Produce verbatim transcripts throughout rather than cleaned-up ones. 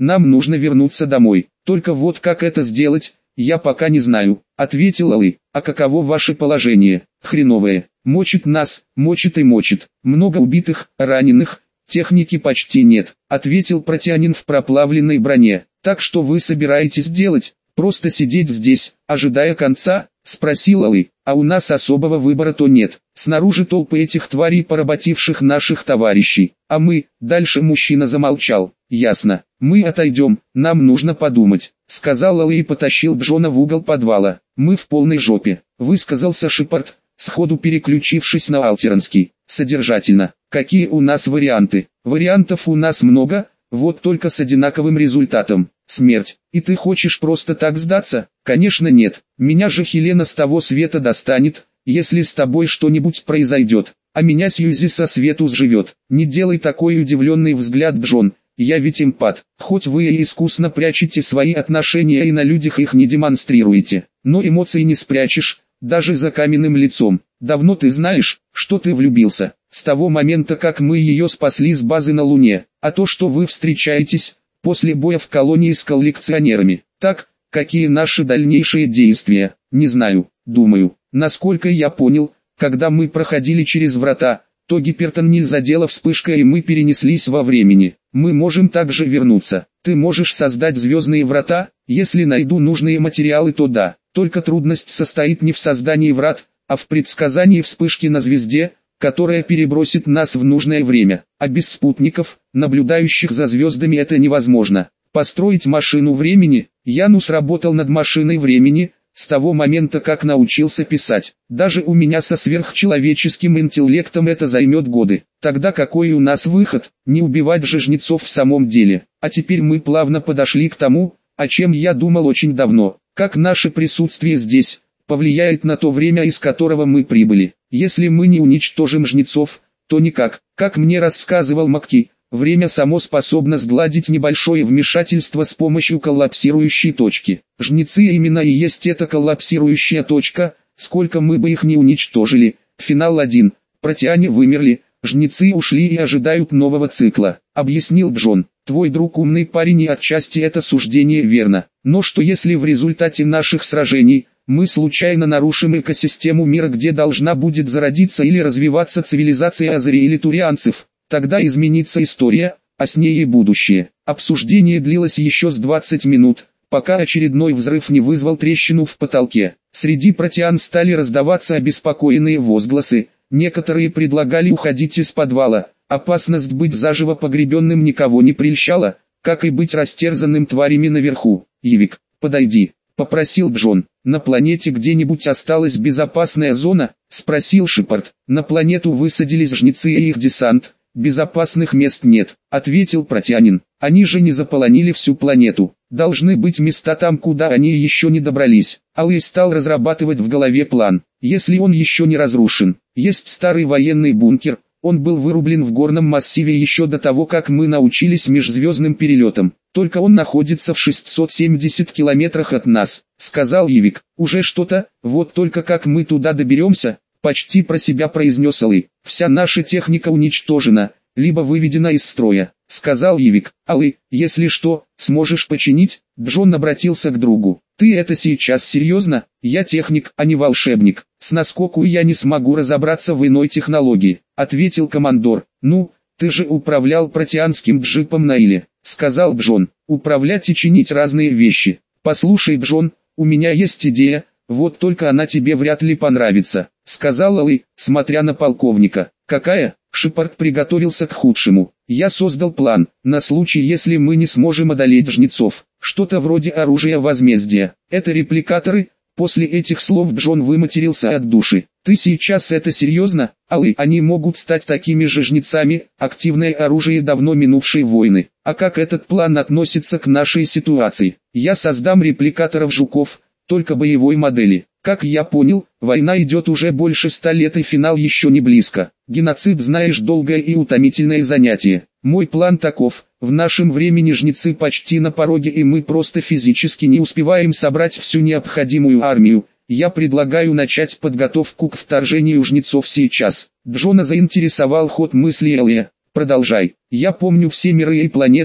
нам нужно вернуться домой. Только вот как это сделать, я пока не знаю, ответил Алый. А каково ваше положение? Хреновое. Мочит нас, мочит и мочит. Много убитых, раненых, техники почти нет, ответил протянин в проплавленной броне. Так что вы собираетесь делать? Просто сидеть здесь, ожидая конца? Спросил Алый. А у нас особого выбора-то нет. Снаружи толпы этих тварей, поработивших наших товарищей. А мы, дальше мужчина замолчал. Ясно. Мы отойдем, нам нужно подумать, сказал Алый и потащил Джона в угол подвала. Мы в полной жопе, высказался Шепард, сходу переключившись на алтернский. Содержательно. Какие у нас варианты? Вариантов у нас много, вот только с одинаковым результатом. Смерть. И ты хочешь просто так сдаться? Конечно нет. Меня же Хелена с того света достанет, если с тобой что-нибудь произойдет. А меня Сьюзи со свету сживет. Не делай такой удивленный взгляд, Джон. Я ведь эмпат. Хоть вы и искусно прячете свои отношения и на людях их не демонстрируете, но эмоций не спрячешь, даже за каменным лицом. Давно ты знаешь, что ты влюбился. С того момента, как мы ее спасли с базы на Луне. А то, что вы встречаетесь после боя в колонии с коллекционерами. Так, какие наши дальнейшие действия? Не знаю, думаю. Насколько я понял, когда мы проходили через врата, то гипертоннель задела вспышка и мы перенеслись во времени. Мы можем также вернуться. Ты можешь создать звездные врата? Если найду нужные материалы, то да. Только трудность состоит не в создании врат, а в предсказании вспышки на звезде, которая перебросит нас в нужное время. А без спутников, наблюдающих за звездами, это невозможно. Построить машину времени? Янус работал над машиной времени с того момента, как научился писать. Даже у меня со сверхчеловеческим интеллектом это займет годы. Тогда какой у нас выход? Не убивать же жнецов в самом деле. А теперь мы плавно подошли к тому, о чем я думал очень давно. Как наше присутствие здесь повлияет на то время, из которого мы прибыли. Если мы не уничтожим жнецов, то никак. Как мне рассказывал Макки, время само способно сгладить небольшое вмешательство с помощью коллапсирующей точки. Жнецы именно и есть эта коллапсирующая точка, сколько мы бы их не уничтожили. Финал один. Протяне вымерли, жнецы ушли и ожидают нового цикла, объяснил Джон. Твой друг умный парень, и отчасти это суждение верно. Но что если в результате наших сражений мы случайно нарушим экосистему мира, где должна будет зародиться или развиваться цивилизация азари или турианцев? Тогда изменится история, а с ней и будущее. Обсуждение длилось еще с двадцать минут, пока очередной взрыв не вызвал трещину в потолке. Среди протеан стали раздаваться обеспокоенные возгласы, некоторые предлагали уходить из подвала. Опасность быть заживо погребенным никого не прельщала, как и быть растерзанным тварями наверху. «Ивик, подойди», — попросил Джон. «На планете где-нибудь осталась безопасная зона?» — спросил Шепард. «На планету высадились жнецы и их десант. Безопасных мест нет», — ответил протянин. «Они же не заполонили всю планету. Должны быть места там, куда они еще не добрались». Алый стал разрабатывать в голове план. Если он еще не разрушен, есть старый военный бункер. Он был вырублен в горном массиве еще до того, как мы научились межзвездным перелетам. Только он находится в шестистах семидесяти километрах от нас, сказал Ивик. Уже что-то, вот только как мы туда доберемся, почти про себя произнес Алый. Вся наша техника уничтожена, либо выведена из строя, сказал Ивик. Алый, если что, сможешь починить? Джон обратился к другу. Ты это сейчас серьезно? Я техник, а не волшебник. С наскоку я не смогу разобраться в иной технологии, ответил командор. Ну, ты же управлял протеанским джипом на Иле, сказал Джон. Управлять и чинить разные вещи. Послушай, Джон, у меня есть идея, вот только она тебе вряд ли понравится, сказал Алый, смотря на полковника. Какая? Шепард приготовился к худшему. Я создал план, на случай, если мы не сможем одолеть жнецов. Что-то вроде оружия возмездия. Это репликаторы. После этих слов Джон выматерился от души. Ты сейчас это серьезно? Алый, они могут стать такими же жнецами, активное оружие давно минувшей войны. А как этот план относится к нашей ситуации? Я создам репликаторов жуков, только боевой модели. Как я понял, война идет уже больше ста лет и финал еще не близко. Геноцид, знаешь, долгое и утомительное занятие. Мой план таков: в нашем времени жнецы почти на пороге, и мы просто физически не успеваем собрать всю необходимую армию. Я предлагаю начать подготовку к вторжению жнецов сейчас. Джона заинтересовал ход мысли Элия. Продолжай. Я помню все миры и планеты,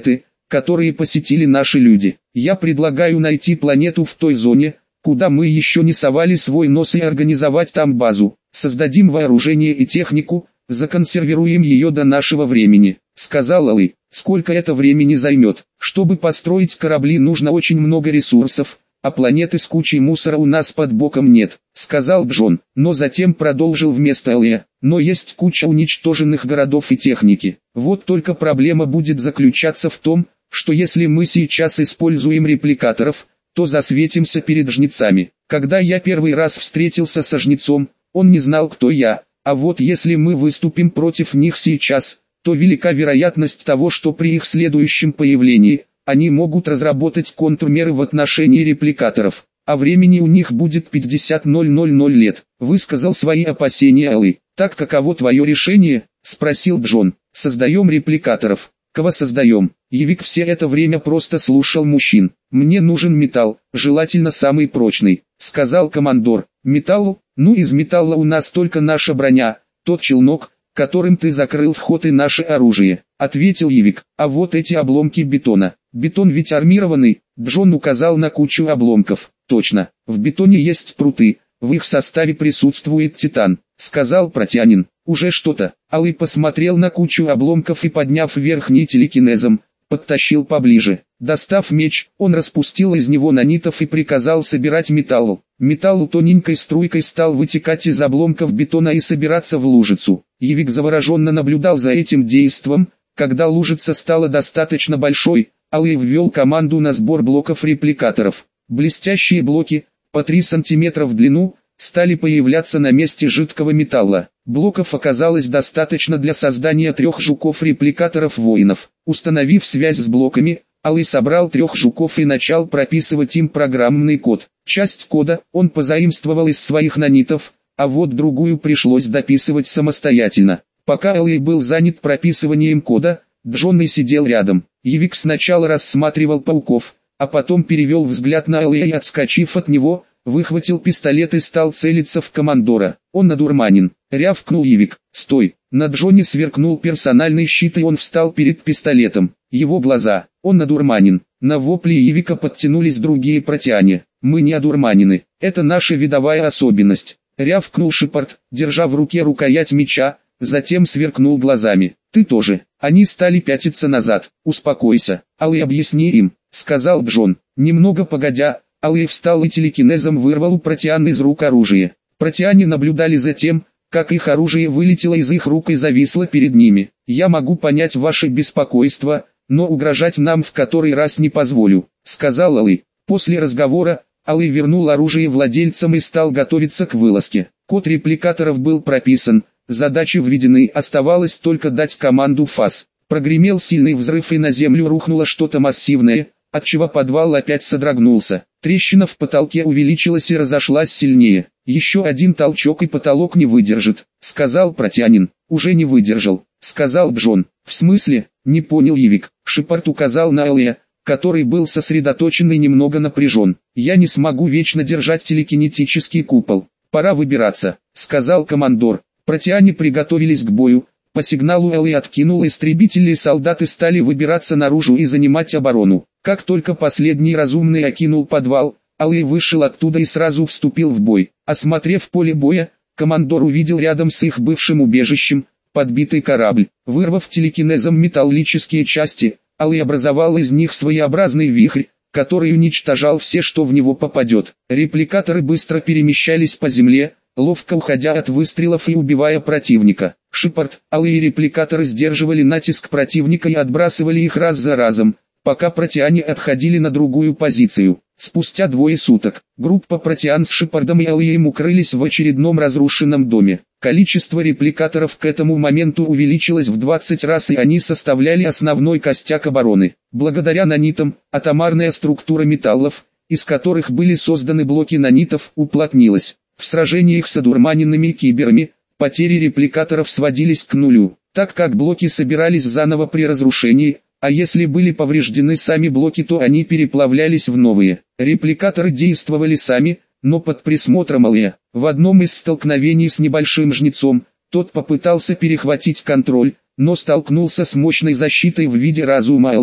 которые посетили наши люди. Я предлагаю найти планету в той зоне, куда мы еще не совали свой нос, и организовать там базу. Создадим вооружение и технику, законсервируем ее до нашего времени», — сказал Алый. «Сколько это времени займет? Чтобы построить корабли, нужно очень много ресурсов, а планеты с кучей мусора у нас под боком нет», — сказал Джон, но затем продолжил вместо Алия. «Но есть куча уничтоженных городов и техники. Вот только проблема будет заключаться в том, что если мы сейчас используем репликаторов, то засветимся перед жнецами. Когда я первый раз встретился со жнецом, он не знал, кто я, а вот если мы выступим против них сейчас, то велика вероятность того, что при их следующем появлении, они могут разработать контрмеры в отношении репликаторов, а времени у них будет пятьдесят тысяч лет», — высказал свои опасения Алый. «Так каково твое решение?» — спросил Джон. «Создаем репликаторов». «Кого создаем?» Явик все это время просто слушал мужчин. «Мне нужен металл, желательно самый прочный», — сказал командор. «Металлу? Ну, из металла у нас только наша броня, тот челнок, которым ты закрыл вход, и наше оружие», — ответил Явик. «А вот эти обломки бетона. Бетон ведь армированный», — Джон указал на кучу обломков. «Точно, в бетоне есть пруты, в их составе присутствует титан», — сказал Протянин. «Уже что-то». Алый посмотрел на кучу обломков и, подняв верхний телекинезом, подтащил поближе. Достав меч, он распустил из него нанитов и приказал собирать металлу. Металл тоненькой струйкой стал вытекать из обломков бетона и собираться в лужицу. Явик завороженно наблюдал за этим действом. Когда лужица стала достаточно большой, Алый ввел команду на сбор блоков репликаторов. Блестящие блоки, по три сантиметра в длину, стали появляться на месте жидкого металла. Блоков оказалось достаточно для создания трех жуков-репликаторов-воинов. Установив связь с блоками, Алый собрал трех жуков и начал прописывать им программный код. Часть кода он позаимствовал из своих нанитов, а вот другую пришлось дописывать самостоятельно. Пока Алый был занят прописыванием кода, Джон и сидел рядом. Явик сначала рассматривал пауков, а потом перевел взгляд на Алыя и, отскочив от него, выхватил пистолет и стал целиться в командора. «Он надурманен», — рявкнул Явик. «Стой!» На Джоне сверкнул персональный щит, и он встал перед пистолетом. Его глаза. «Он надурманен». На вопли Явика подтянулись другие протяне. «Мы не одурманены. Это наша видовая особенность», — рявкнул Шепард, держа в руке рукоять меча, затем сверкнул глазами. «Ты тоже». Они стали пятиться назад. «Успокойся, Алый, объясни им», — сказал Джон. Немного погодя, Алый встал и телекинезом вырвал у протеан из рук оружие. Протеане наблюдали за тем, как их оружие вылетело из их рук и зависло перед ними. «Я могу понять ваше беспокойство, но угрожать нам в который раз не позволю», — сказал Алый. После разговора, Алый вернул оружие владельцам и стал готовиться к вылазке. Код репликаторов был прописан, задачи введены, оставалось только дать команду «ФАС». Прогремел сильный взрыв, и на землю рухнуло что-то массивное, отчего подвал опять содрогнулся. Трещина в потолке увеличилась и разошлась сильнее. «Еще один толчок, и потолок не выдержит», — сказал Протянин. «Уже не выдержал», — сказал Джон. «В смысле?» — не понял Явик. Шепард указал на Алия, который был сосредоточен и немного напряжен. «Я не смогу вечно держать телекинетический купол. Пора выбираться», — сказал командор. Протяне приготовились к бою. По сигналу Алый откинул истребители, и солдаты стали выбираться наружу и занимать оборону. Как только последний разумный окинул подвал, Алый вышел оттуда и сразу вступил в бой. Осмотрев поле боя, командор увидел рядом с их бывшим убежищем подбитый корабль. Вырвав телекинезом металлические части, Алый образовал из них своеобразный вихрь, который уничтожал все, что в него попадет. Репликаторы быстро перемещались по земле, ловко уходя от выстрелов и убивая противника. Шепард, Алый и репликаторы сдерживали натиск противника и отбрасывали их раз за разом, пока протеане отходили на другую позицию. Спустя двое суток, группа протеан с Шепардом и Алием укрылись в очередном разрушенном доме. Количество репликаторов к этому моменту увеличилось в двадцать раз, и они составляли основной костяк обороны. Благодаря нанитам, атомарная структура металлов, из которых были созданы блоки нанитов, уплотнилась. В сражениях с одурманенными киберами, потери репликаторов сводились к нулю, так как блоки собирались заново при разрушении, а если были повреждены сами блоки, то они переплавлялись в новые. Репликаторы действовали сами, но под присмотром Алия. В одном из столкновений с небольшим жнецом, тот попытался перехватить контроль, но столкнулся с мощной защитой в виде разума Алия.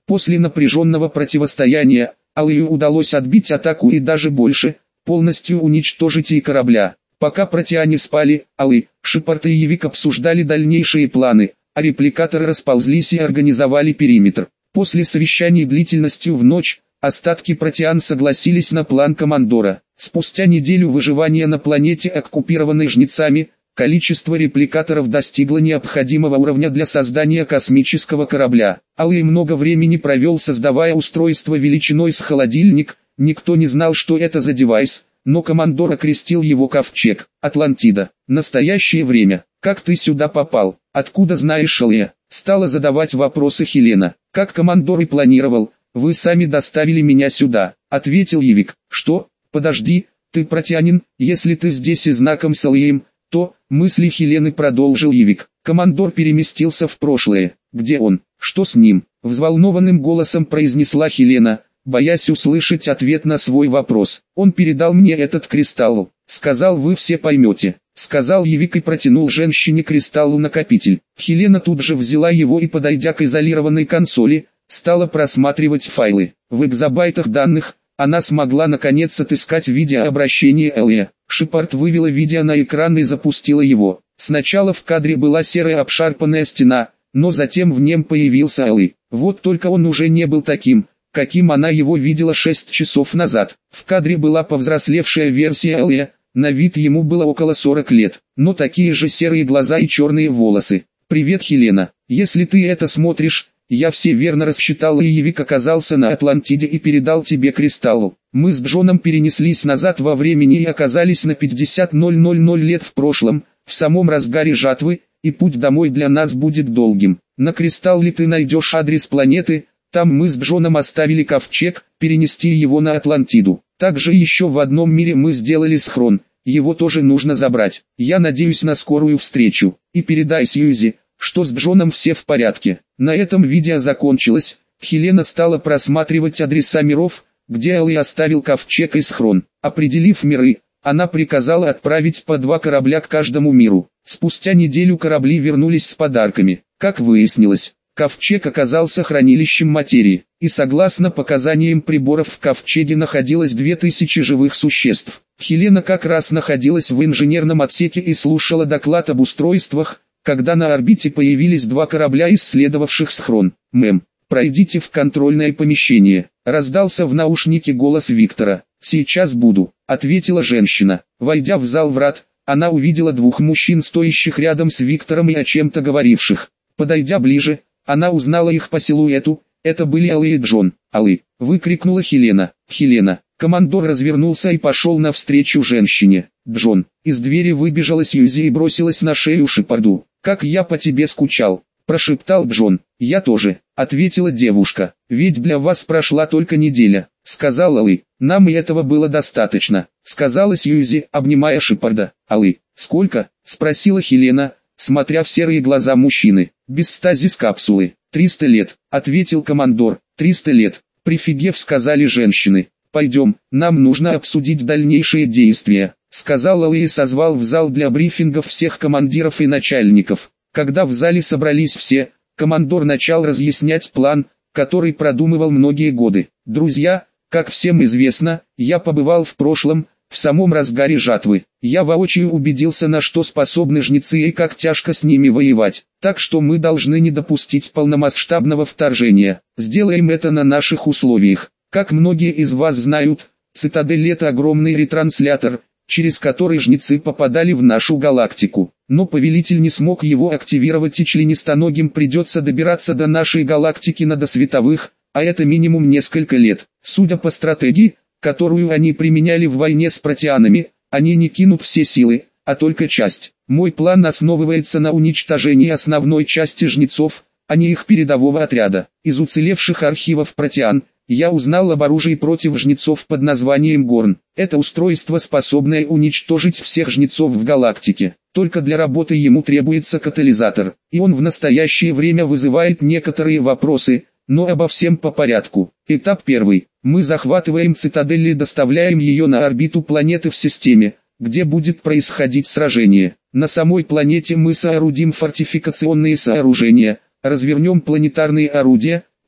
После напряженного противостояния, Алию удалось отбить атаку и даже больше, полностью уничтожить и корабля. Пока протеане спали, Алы, Шепард и Явик обсуждали дальнейшие планы, а репликаторы расползлись и организовали периметр. После совещаний длительностью в ночь, остатки протеан согласились на план командора. Спустя неделю выживания на планете, оккупированной жнецами, количество репликаторов достигло необходимого уровня для создания космического корабля. Алый много времени провел, создавая устройство величиной с холодильник. Никто не знал, что это за девайс, но командор окрестил его Ковчег, Атлантида. Настоящее время. Как ты сюда попал? Откуда знаешь, Алия? Стала задавать вопросы Хелена. Как командор и планировал, вы сами доставили меня сюда, ответил Явик. Что? Подожди, ты протеанин, если ты здесь и знаком с Алием, то, мысли Хелены, продолжил Явик. Командор переместился в прошлое. Где он? Что с ним? Взволнованным голосом произнесла Хелена, боясь услышать ответ на свой вопрос. Он передал мне этот кристалл. Сказал, вы все поймете. Сказал Явик и протянул женщине кристаллу-накопитель. Хелена тут же взяла его и, подойдя к изолированной консоли, стала просматривать файлы. В экзобайтах данных она смогла наконец отыскать видеообращение Элия. Шепард вывела видео на экран и запустила его. Сначала в кадре была серая обшарпанная стена, но затем в нем появился Элли. Вот только он уже не был таким, каким она его видела шесть часов назад. В кадре была повзрослевшая версия Элия, на вид ему было около сорок лет, но такие же серые глаза и черные волосы. «Привет, Хелена, если ты это смотришь, я все верно рассчитал, и Явик оказался на Атлантиде и передал тебе кристалл. Мы с Джоном перенеслись назад во времени и оказались на пятьдесят тысяч лет в прошлом, в самом разгаре жатвы, и путь домой для нас будет долгим. На кристалле ты найдешь адрес планеты, там мы с Джоном оставили ковчег, перенести его на Атлантиду. Также еще в одном мире мы сделали схрон, его тоже нужно забрать. Я надеюсь на скорую встречу, и передай Сьюзи, что с Джоном все в порядке». На этом видео закончилось. Хелена стала просматривать адреса миров, где Алый оставил ковчег и схрон. Определив миры, она приказала отправить по два корабля к каждому миру. Спустя неделю корабли вернулись с подарками. Как выяснилось, ковчег оказался хранилищем материи, и согласно показаниям приборов в ковчеге находилось две тысячи живых существ. Хелена как раз находилась в инженерном отсеке и слушала доклад об устройствах, когда на орбите появились два корабля, исследовавших схрон. «Мэм, пройдите в контрольное помещение», — раздался в наушнике голос Виктора. «Сейчас буду», — ответила женщина. Войдя в зал врат, она увидела двух мужчин, стоящих рядом с Виктором и о чем-то говоривших. Подойдя ближе, она узнала их по силуэту. Это были Алый и Джон. «Алый!» — выкрикнула Хелена. «Хелена!» Командор развернулся и пошел навстречу женщине. «Джон!» Из двери выбежала Сьюзи и бросилась на шею Шепарду. «Как я по тебе скучал!» — прошептал Джон. «Я тоже», — ответила девушка. «Ведь для вас прошла только неделя», — сказал Алый. «Нам и этого было достаточно», — сказала Сьюзи, обнимая Шепарда. «Алый, сколько?» — спросила Хелена, смотря в серые глаза мужчины. «Без стазис капсулы. триста лет», — ответил командор. «триста лет», — прифигев сказали женщины. «Пойдем, нам нужно обсудить дальнейшие действия», — сказал Алый и созвал в зал для брифингов всех командиров и начальников. Когда в зале собрались все, командор начал разъяснять план, который продумывал многие годы. «Друзья, как всем известно, я побывал в прошлом, в самом разгаре жатвы. Я воочию убедился, на что способны жнецы и как тяжко с ними воевать. Так что мы должны не допустить полномасштабного вторжения. Сделаем это на наших условиях. Как многие из вас знают, Цитадель — это огромный ретранслятор, через который жнецы попадали в нашу галактику. Но повелитель не смог его активировать, и членистоногим придется добираться до нашей галактики на досветовых, а это минимум несколько лет. Судя по стратегии, которую они применяли в войне с протеанами, они не кинут все силы, а только часть. Мой план основывается на уничтожении основной части жнецов, а не их передового отряда. Из уцелевших архивов протеан я узнал об оружии против жнецов под названием Горн. Это устройство, способное уничтожить всех жнецов в галактике. Только для работы ему требуется катализатор, и он в настоящее время вызывает некоторые вопросы, но обо всем по порядку. Этап первый. Мы захватываем цитадель и доставляем ее на орбиту планеты в системе, где будет происходить сражение. На самой планете мы соорудим фортификационные сооружения, развернем планетарные орудия,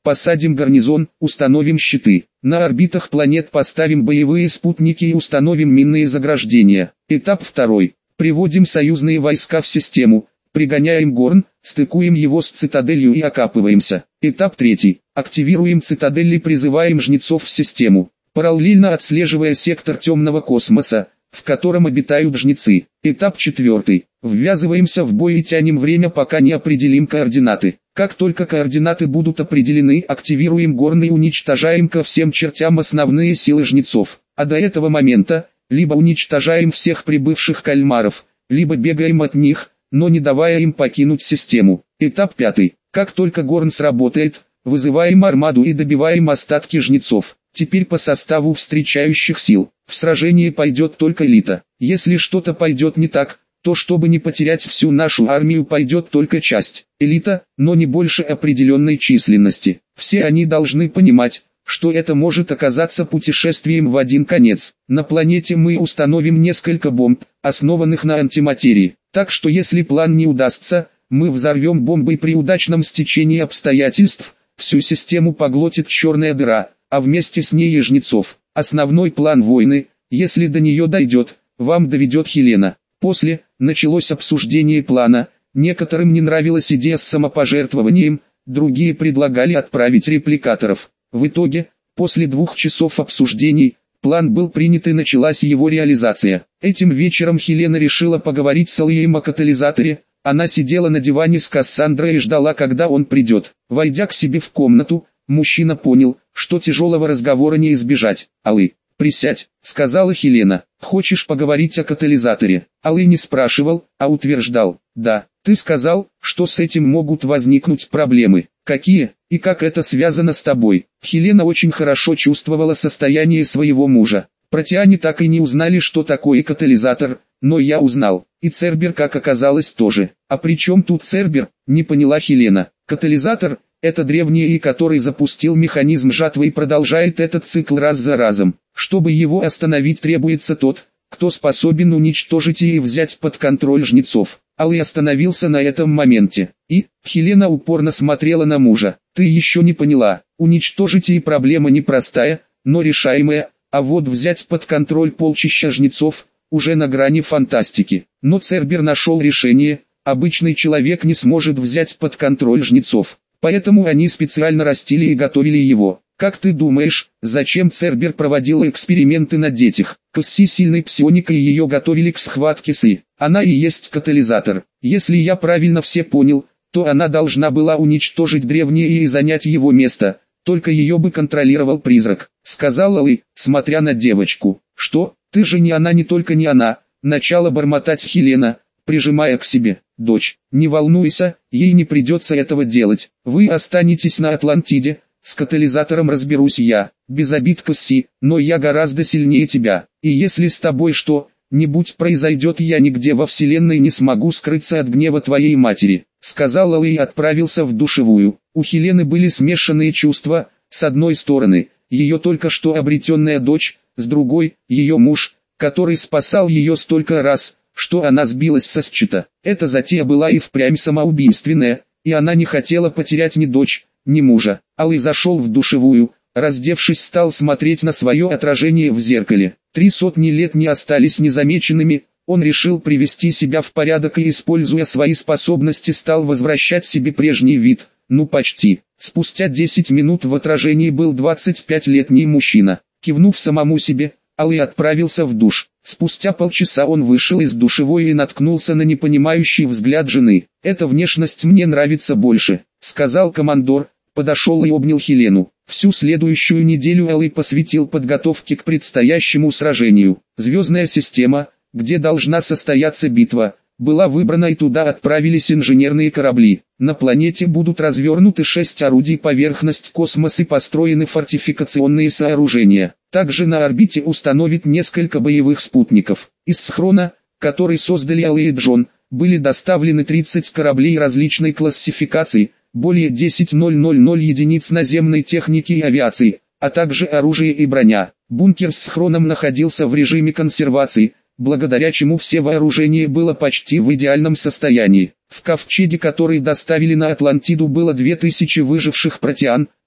посадим гарнизон, установим щиты. На орбитах планет поставим боевые спутники и установим минные заграждения. Этап второй. Приводим союзные войска в систему, пригоняем Горн, стыкуем его с цитаделью и окапываемся. Этап третий. Активируем цитадель и призываем жнецов в систему, параллельно отслеживая сектор темного космоса, в котором обитают жнецы. Этап четвертый. Ввязываемся в бой и тянем время, пока не определим координаты. Как только координаты будут определены, активируем Горн и уничтожаем ко всем чертям основные силы жнецов. А до этого момента, либо уничтожаем всех прибывших кальмаров, либо бегаем от них, но не давая им покинуть систему. Этап пятый. Как только Горн сработает, вызываем армаду и добиваем остатки жнецов. Теперь по составу встречающих сил. В сражении пойдет только элита. Если что-то пойдет не так, то чтобы не потерять всю нашу армию, пойдет только часть. Элита, но не больше определенной численности. Все они должны понимать, что это может оказаться путешествием в один конец. На планете мы установим несколько бомб, основанных на антиматерии. Так что если план не удастся, мы взорвем бомбой при удачном стечении обстоятельств, всю систему поглотит черная дыра, а вместе с ней и жнецов. Основной план войны, если до нее дойдет, вам доведет Хелена. После, началось обсуждение плана, некоторым не нравилась идея с самопожертвованием, другие предлагали отправить репликаторов. В итоге, после двух часов обсуждений, план был принят и началась его реализация. Этим вечером Хелена решила поговорить с Алием о катализаторе. Она сидела на диване с Кассандрой и ждала, когда он придет. Войдя к себе в комнату, мужчина понял, что тяжелого разговора не избежать. «Алы, присядь», — сказала Хелена. «Хочешь поговорить о катализаторе?» Алы не спрашивал, а утверждал. «Да, ты сказал, что с этим могут возникнуть проблемы. Какие, и как это связано с тобой?» Хелена очень хорошо чувствовала состояние своего мужа. Протеане так и не узнали, что такое катализатор, но я узнал. И Цербер, как оказалось, тоже. «А при чем тут Цербер?» — не поняла Хелена. «Катализатор — это древний и который запустил механизм жатвы и продолжает этот цикл раз за разом. Чтобы его остановить, требуется тот, кто способен уничтожить и взять под контроль жнецов». Алый остановился на этом моменте. И, Хелена упорно смотрела на мужа. «Ты еще не поняла, уничтожить и проблема непростая, но решаемая, а вот взять под контроль полчища жнецов, уже на грани фантастики». Но Цербер нашел решение, обычный человек не сможет взять под контроль жнецов. Поэтому они специально растили и готовили его. Как ты думаешь, зачем Цербер проводил эксперименты на детях? Касси сильной псионикой ее готовили к схватке с И. Она и есть катализатор. Если я правильно все понял, то она должна была уничтожить древнее и занять его место. Только ее бы контролировал призрак, сказала Лы, смотря на девочку. Что, ты же не она, не только не она, начала бормотать Хелена, прижимая к себе. Дочь, не волнуйся, ей не придется этого делать. Вы останетесь на Атлантиде. С катализатором разберусь я, без обид, Касси, но я гораздо сильнее тебя. И если с тобой что-нибудь произойдет, я нигде во вселенной не смогу скрыться от гнева твоей матери», — сказал Алый и отправился в душевую. У Хелены были смешанные чувства, с одной стороны, ее только что обретенная дочь, с другой, ее муж, который спасал ее столько раз, что она сбилась со счета. Эта затея была и впрямь самоубийственная, и она не хотела потерять ни дочь, ни мужа. Алый зашел в душевую, раздевшись, стал смотреть на свое отражение в зеркале. Три сотни лет не остались незамеченными, он решил привести себя в порядок и, используя свои способности, стал возвращать себе прежний вид. Ну почти. Спустя десять минут в отражении был двадцатипятилетний мужчина. Кивнув самому себе, Алый отправился в душ. Спустя полчаса он вышел из душевой и наткнулся на непонимающий взгляд жены. «Эта внешность мне нравится больше», — сказал командор, подошел и обнял Хелену. Всю следующую неделю Алый посвятил подготовке к предстоящему сражению. Звездная система, где должна состояться битва, была выбрана, и туда отправились инженерные корабли. На планете будут развернуты шесть орудий, поверхность космоса и построены фортификационные сооружения. Также на орбите установят несколько боевых спутников. Из схрона, который создали Алый и Джон, были доставлены тридцать кораблей различной классификации, более десять тысяч единиц наземной техники и авиации, а также оружие и броня. Бункер с схроном находился в режиме консервации, благодаря чему все вооружение было почти в идеальном состоянии. В ковчеге, который доставили на Атлантиду, было две тысячи выживших протеан,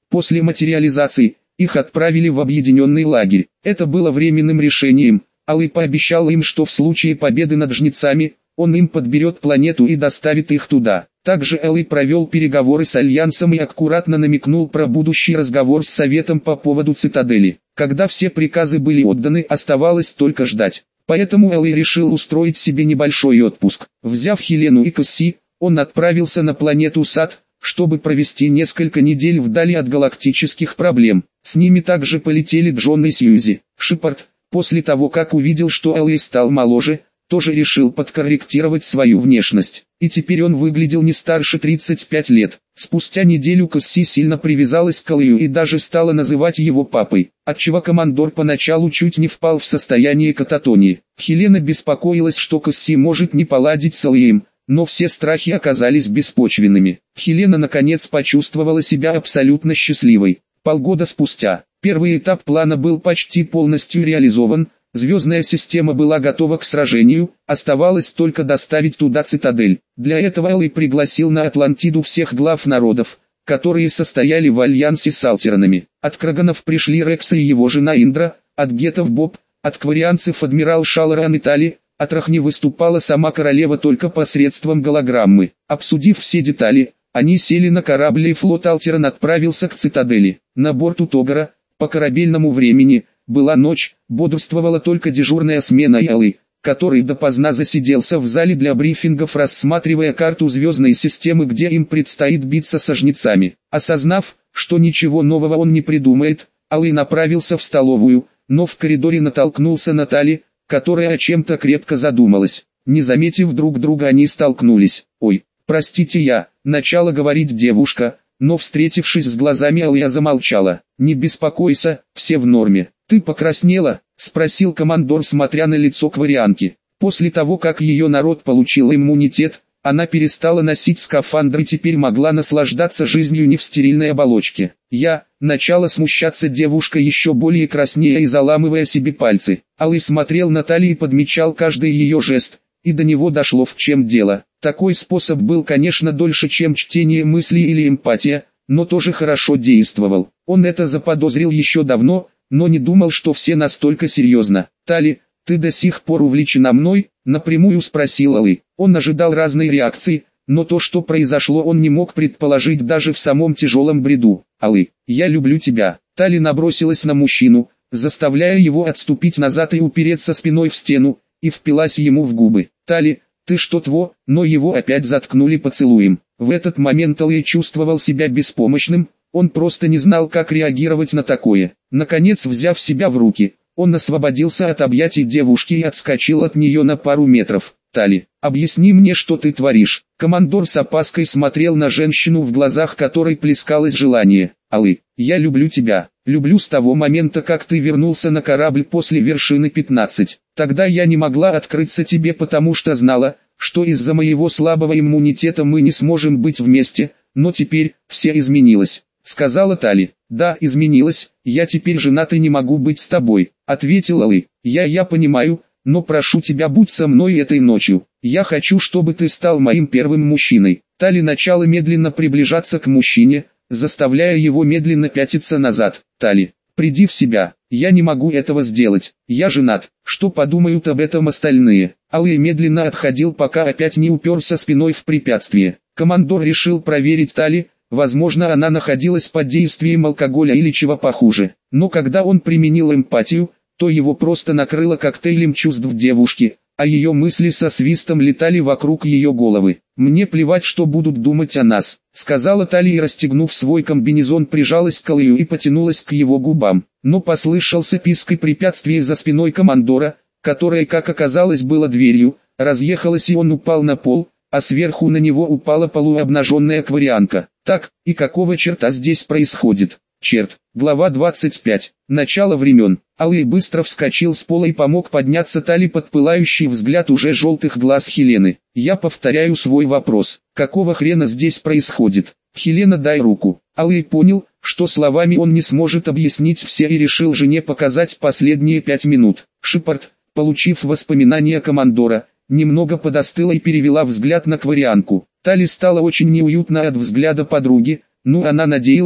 После материализации, их отправили в объединенный лагерь. Это было временным решением. Алый пообещал им, что в случае победы над жнецами, он им подберет планету и доставит их туда. Также Алый провел переговоры с Альянсом и аккуратно намекнул про будущий разговор с Советом по поводу цитадели. Когда все приказы были отданы, оставалось только ждать. Поэтому Алый решил устроить себе небольшой отпуск. Взяв Хелену и Касси, он отправился на планету Сад, чтобы провести несколько недель вдали от галактических проблем. С ними также полетели Джон и Сьюзи. Шепард, после того как увидел, что Алый стал моложе, тоже решил подкорректировать свою внешность. И теперь он выглядел не старше тридцати пяти лет. Спустя неделю Касси сильно привязалась к Алыю и даже стала называть его папой, отчего командор поначалу чуть не впал в состояние кататонии. Хелена беспокоилась, что Касси может не поладить с Алыем, но все страхи оказались беспочвенными. Хелена наконец почувствовала себя абсолютно счастливой. Полгода спустя, первый этап плана был почти полностью реализован. Звездная система была готова к сражению, оставалось только доставить туда цитадель. Для этого Алый пригласил на Атлантиду всех глав народов, которые состояли в альянсе с Алтеранами. От Краганов пришли Рекса и его жена Индра, от гетов Боб, от кварианцев адмирал Шаларан и Тали, от Рахни выступала сама королева только посредством голограммы. Обсудив все детали, они сели на корабль и флот Алтеран отправился к цитадели. На борту Тогара, по корабельному времени, была ночь, бодрствовала только дежурная смена Алый, который допоздна засиделся в зале для брифингов, рассматривая карту звездной системы, где им предстоит биться со жнецами. Осознав, что ничего нового он не придумает, Алый направился в столовую, но в коридоре натолкнулся на Тали, которая о чем-то крепко задумалась. Не заметив друг друга, они столкнулись. «Ой, простите, я», — начала говорить девушка, но встретившись с глазами Алыя замолчала. «Не беспокойся, все в норме». «Ты покраснела?» — спросил командор, смотря на лицо кварианки. После того, как ее народ получил иммунитет, она перестала носить скафандр и теперь могла наслаждаться жизнью не в стерильной оболочке. Я, начала смущаться девушка еще более краснея и заламывая себе пальцы. Алый смотрел на Тали и подмечал каждый ее жест, и до него дошло, в чем дело. Такой способ был, конечно, дольше, чем чтение мыслей или эмпатия, но тоже хорошо действовал. Он это заподозрил еще давно, но не думал, что все настолько серьезно. «Тали, ты до сих пор увлечена мной?» — напрямую спросил Алый. Он ожидал разной реакции, но то, что произошло, он не мог предположить даже в самом тяжелом бреду. «Алый, я люблю тебя». Тали набросилась на мужчину, заставляя его отступить назад и упереться спиной в стену, и впилась ему в губы. «Тали, ты что тво?» Но его опять заткнули поцелуем. В этот момент Алый чувствовал себя беспомощным, он просто не знал, как реагировать на такое. Наконец, взяв себя в руки, он освободился от объятий девушки и отскочил от нее на пару метров. «Тали, объясни мне, что ты творишь». Командор с опаской смотрел на женщину, в глазах которой плескалось желание. «Алый, я люблю тебя. Люблю с того момента, как ты вернулся на корабль после вершины пятнадцать. Тогда я не могла открыться тебе, потому что знала, что из-за моего слабого иммунитета мы не сможем быть вместе, но теперь все изменилось», — сказала Тали. «Да, изменилось, я теперь женат и не могу быть с тобой», — ответил Алый. «Я, я понимаю, но прошу тебя, будь со мной этой ночью. Я хочу, чтобы ты стал моим первым мужчиной». Тали начала медленно приближаться к мужчине, заставляя его медленно пятиться назад. «Тали, приди в себя, я не могу этого сделать, я женат, что подумают об этом остальные?» Алый медленно отходил, пока опять не уперся спиной в препятствие. Командор решил проверить Тали, возможно, она находилась под действием алкоголя или чего похуже. Но когда он применил эмпатию, то его просто накрыло коктейлем чувств девушки, а ее мысли со свистом летали вокруг ее головы. «Мне плевать, что будут думать о нас», — сказала Тали и, расстегнув свой комбинезон, прижалась к Алыю и потянулась к его губам. Но послышался писк, и препятствие за спиной командора, которое, как оказалось, было дверью, разъехалось, и он упал на пол, а сверху на него упала полуобнаженная кварианка. «Так, и какого черта здесь происходит?» Черт. Глава двадцать пять. Начало времен. Алый быстро вскочил с пола и помог подняться Тали под пылающий взгляд уже желтых глаз Хелены. «Я повторяю свой вопрос. Какого хрена здесь происходит?» «Хелена, дай руку». Алый понял, что словами он не сможет объяснить все, и решил жене показать последние пять минут. Шепард, получив воспоминания командора, немного подостыла и перевела взгляд на кварианку. Тали стало очень неуютно от взгляда подруги, но она надеялась,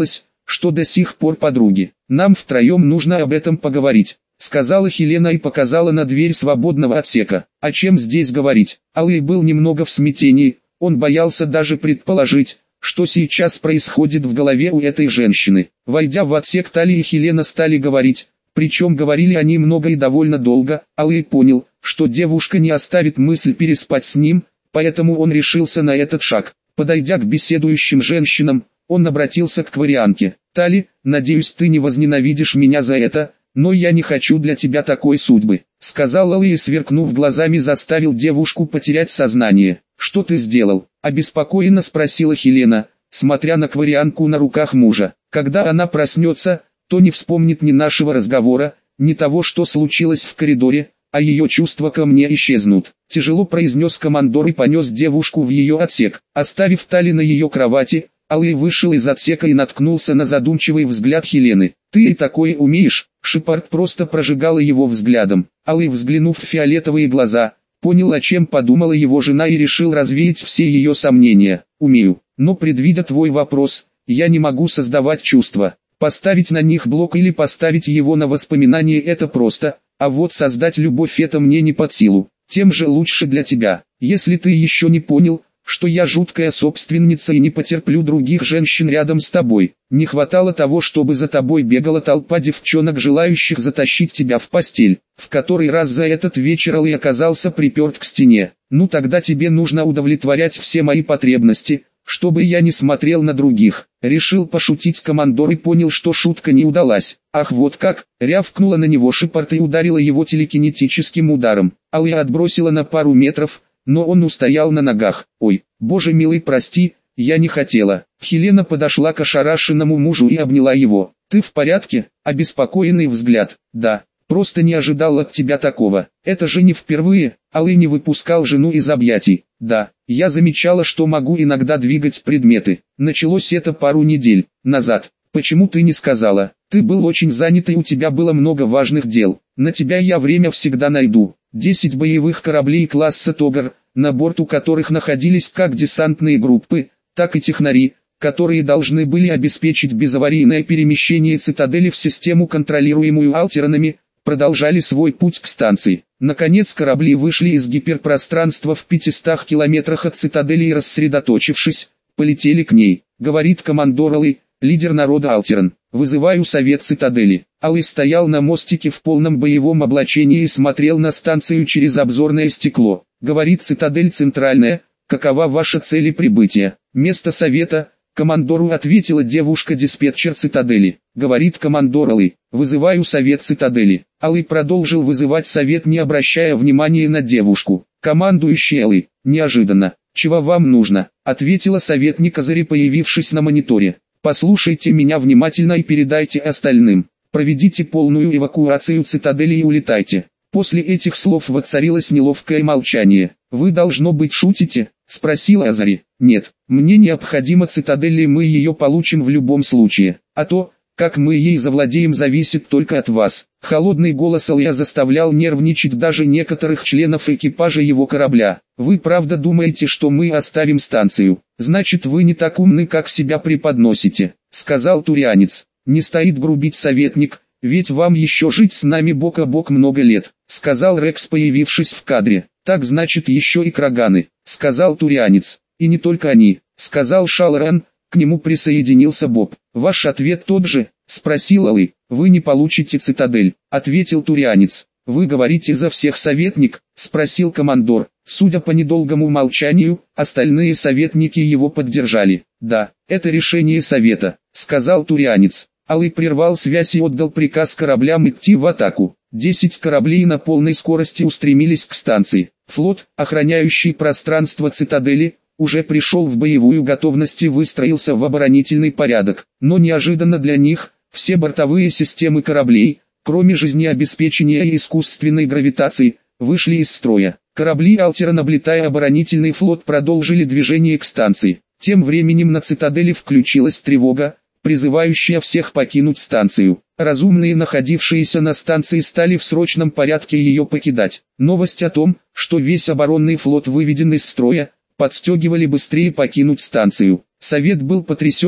что до сих пор подруги. Нам втроем нужно об этом поговорить, сказала Хелена и показала на дверь свободного отсека. О чем здесь говорить? Алый был немного в смятении, он боялся даже предположить, что сейчас происходит в голове у этой женщины. Войдя в отсек, Тали и Хелена стали говорить, причем говорили они много и довольно долго. Алый понял, что девушка не оставит мысль переспать с ним, поэтому он решился на этот шаг. Подойдя к беседующим женщинам, он обратился к кварианке. «Тали, надеюсь, ты не возненавидишь меня за это, но я не хочу для тебя такой судьбы», — сказал Алый и, сверкнув глазами, заставил девушку потерять сознание. «Что ты сделал?» — обеспокоенно спросила Хелена, смотря на кварианку на руках мужа. «Когда она проснется, то не вспомнит ни нашего разговора, ни того, что случилось в коридоре, а ее чувства ко мне исчезнут», — тяжело произнес командор и понес девушку в ее отсек. Оставив Тали на ее кровати, Алый вышел из отсека и наткнулся на задумчивый взгляд Хелены. «Ты и такое умеешь?» Шепард просто прожигала его взглядом. Алый, взглянув в фиолетовые глаза, понял, о чем подумала его жена, и решил развеять все ее сомнения. «Умею, но, предвидя твой вопрос, я не могу создавать чувства. Поставить на них блок или поставить его на воспоминание — это просто, а вот создать любовь — это мне не под силу. Тем же лучше для тебя. Если ты еще не понял, что я жуткая собственница и не потерплю других женщин рядом с тобой. Не хватало того, чтобы за тобой бегала толпа девчонок, желающих затащить тебя в постель». В который раз за этот вечер Алый оказался приперт к стене. «Ну тогда тебе нужно удовлетворять все мои потребности, чтобы я не смотрел на других», — решил пошутить командор и понял, что шутка не удалась. «Ах, вот как!» — рявкнула на него Шепард и ударила его телекинетическим ударом. Алый отбросила на пару метров, но он устоял на ногах. «Ой, боже милый, прости, я не хотела». Хелена подошла к ошарашенному мужу и обняла его. «Ты в порядке?» — обеспокоенный взгляд. «Да, просто не ожидал от тебя такого. Это же не впервые». Алый не выпускал жену из объятий. «Да, я замечала, что могу иногда двигать предметы. Началось это пару недель назад. Почему ты не сказала? Ты был очень занят и у тебя было много важных дел. На тебя я время всегда найду». Десять боевых кораблей класса «Тогар», на борту которых находились как десантные группы, так и технари, которые должны были обеспечить безаварийное перемещение цитадели в систему, контролируемую Алтеранами, продолжали свой путь к станции. Наконец корабли вышли из гиперпространства в пятистах километрах от цитадели и, рассредоточившись, полетели к ней. Говорит командор Алый, лидер народа Алтеран. «Вызываю совет цитадели». Алый стоял на мостике в полном боевом облачении и смотрел на станцию через обзорное стекло. Говорит цитадель центральная, какова ваша цель и прибытие? Место совета, командору ответила девушка-диспетчер цитадели. Говорит командор Алый, вызываю совет цитадели. Алый продолжил вызывать совет, не обращая внимания на девушку. Командующий Алый, неожиданно. «Чего вам нужно?» — ответила советник Азари, появившись на мониторе. «Послушайте меня внимательно и передайте остальным. Проведите полную эвакуацию цитадели и улетайте». После этих слов воцарилось неловкое молчание. «Вы, должно быть, шутите?» — спросила Азари. «Нет, мне необходима цитадель, и мы ее получим в любом случае. А то, как мы ей завладеем, зависит только от вас». Холодный голос Алия заставлял нервничать даже некоторых членов экипажа его корабля. «Вы правда думаете, что мы оставим станцию? Значит, вы не так умны, как себя преподносите», — сказал турианец. «Не стоит грубить советник, ведь вам еще жить с нами бок о бок много лет», — сказал Рекс, появившись в кадре. «Так значит, еще и краганы», — сказал турианец. «И не только они», — сказал Шалран, к нему присоединился Боб. «Ваш ответ тот же?» — спросил Алый. «Вы не получите цитадель», — ответил турианец. «Вы говорите за всех, советник?» — спросил командор. Судя по недолгому молчанию, остальные советники его поддержали. «Да, это решение совета», — сказал турианец. Алый прервал связь и отдал приказ кораблям идти в атаку. Десять кораблей на полной скорости устремились к станции. Флот, охраняющий пространство цитадели, уже пришел в боевую готовность и выстроился в оборонительный порядок. Но неожиданно для них, все бортовые системы кораблей, кроме жизнеобеспечения и искусственной гравитации, вышли из строя. Корабли Алтеран, облетая оборонительный флот, продолжили движение к станции. Тем временем на цитадели включилась тревога, призывающая всех покинуть станцию. Разумные, находившиеся на станции, стали в срочном порядке ее покидать. Новость о том, что весь оборонный флот выведен из строя, подстегивали быстрее покинуть станцию. Совет был потрясен,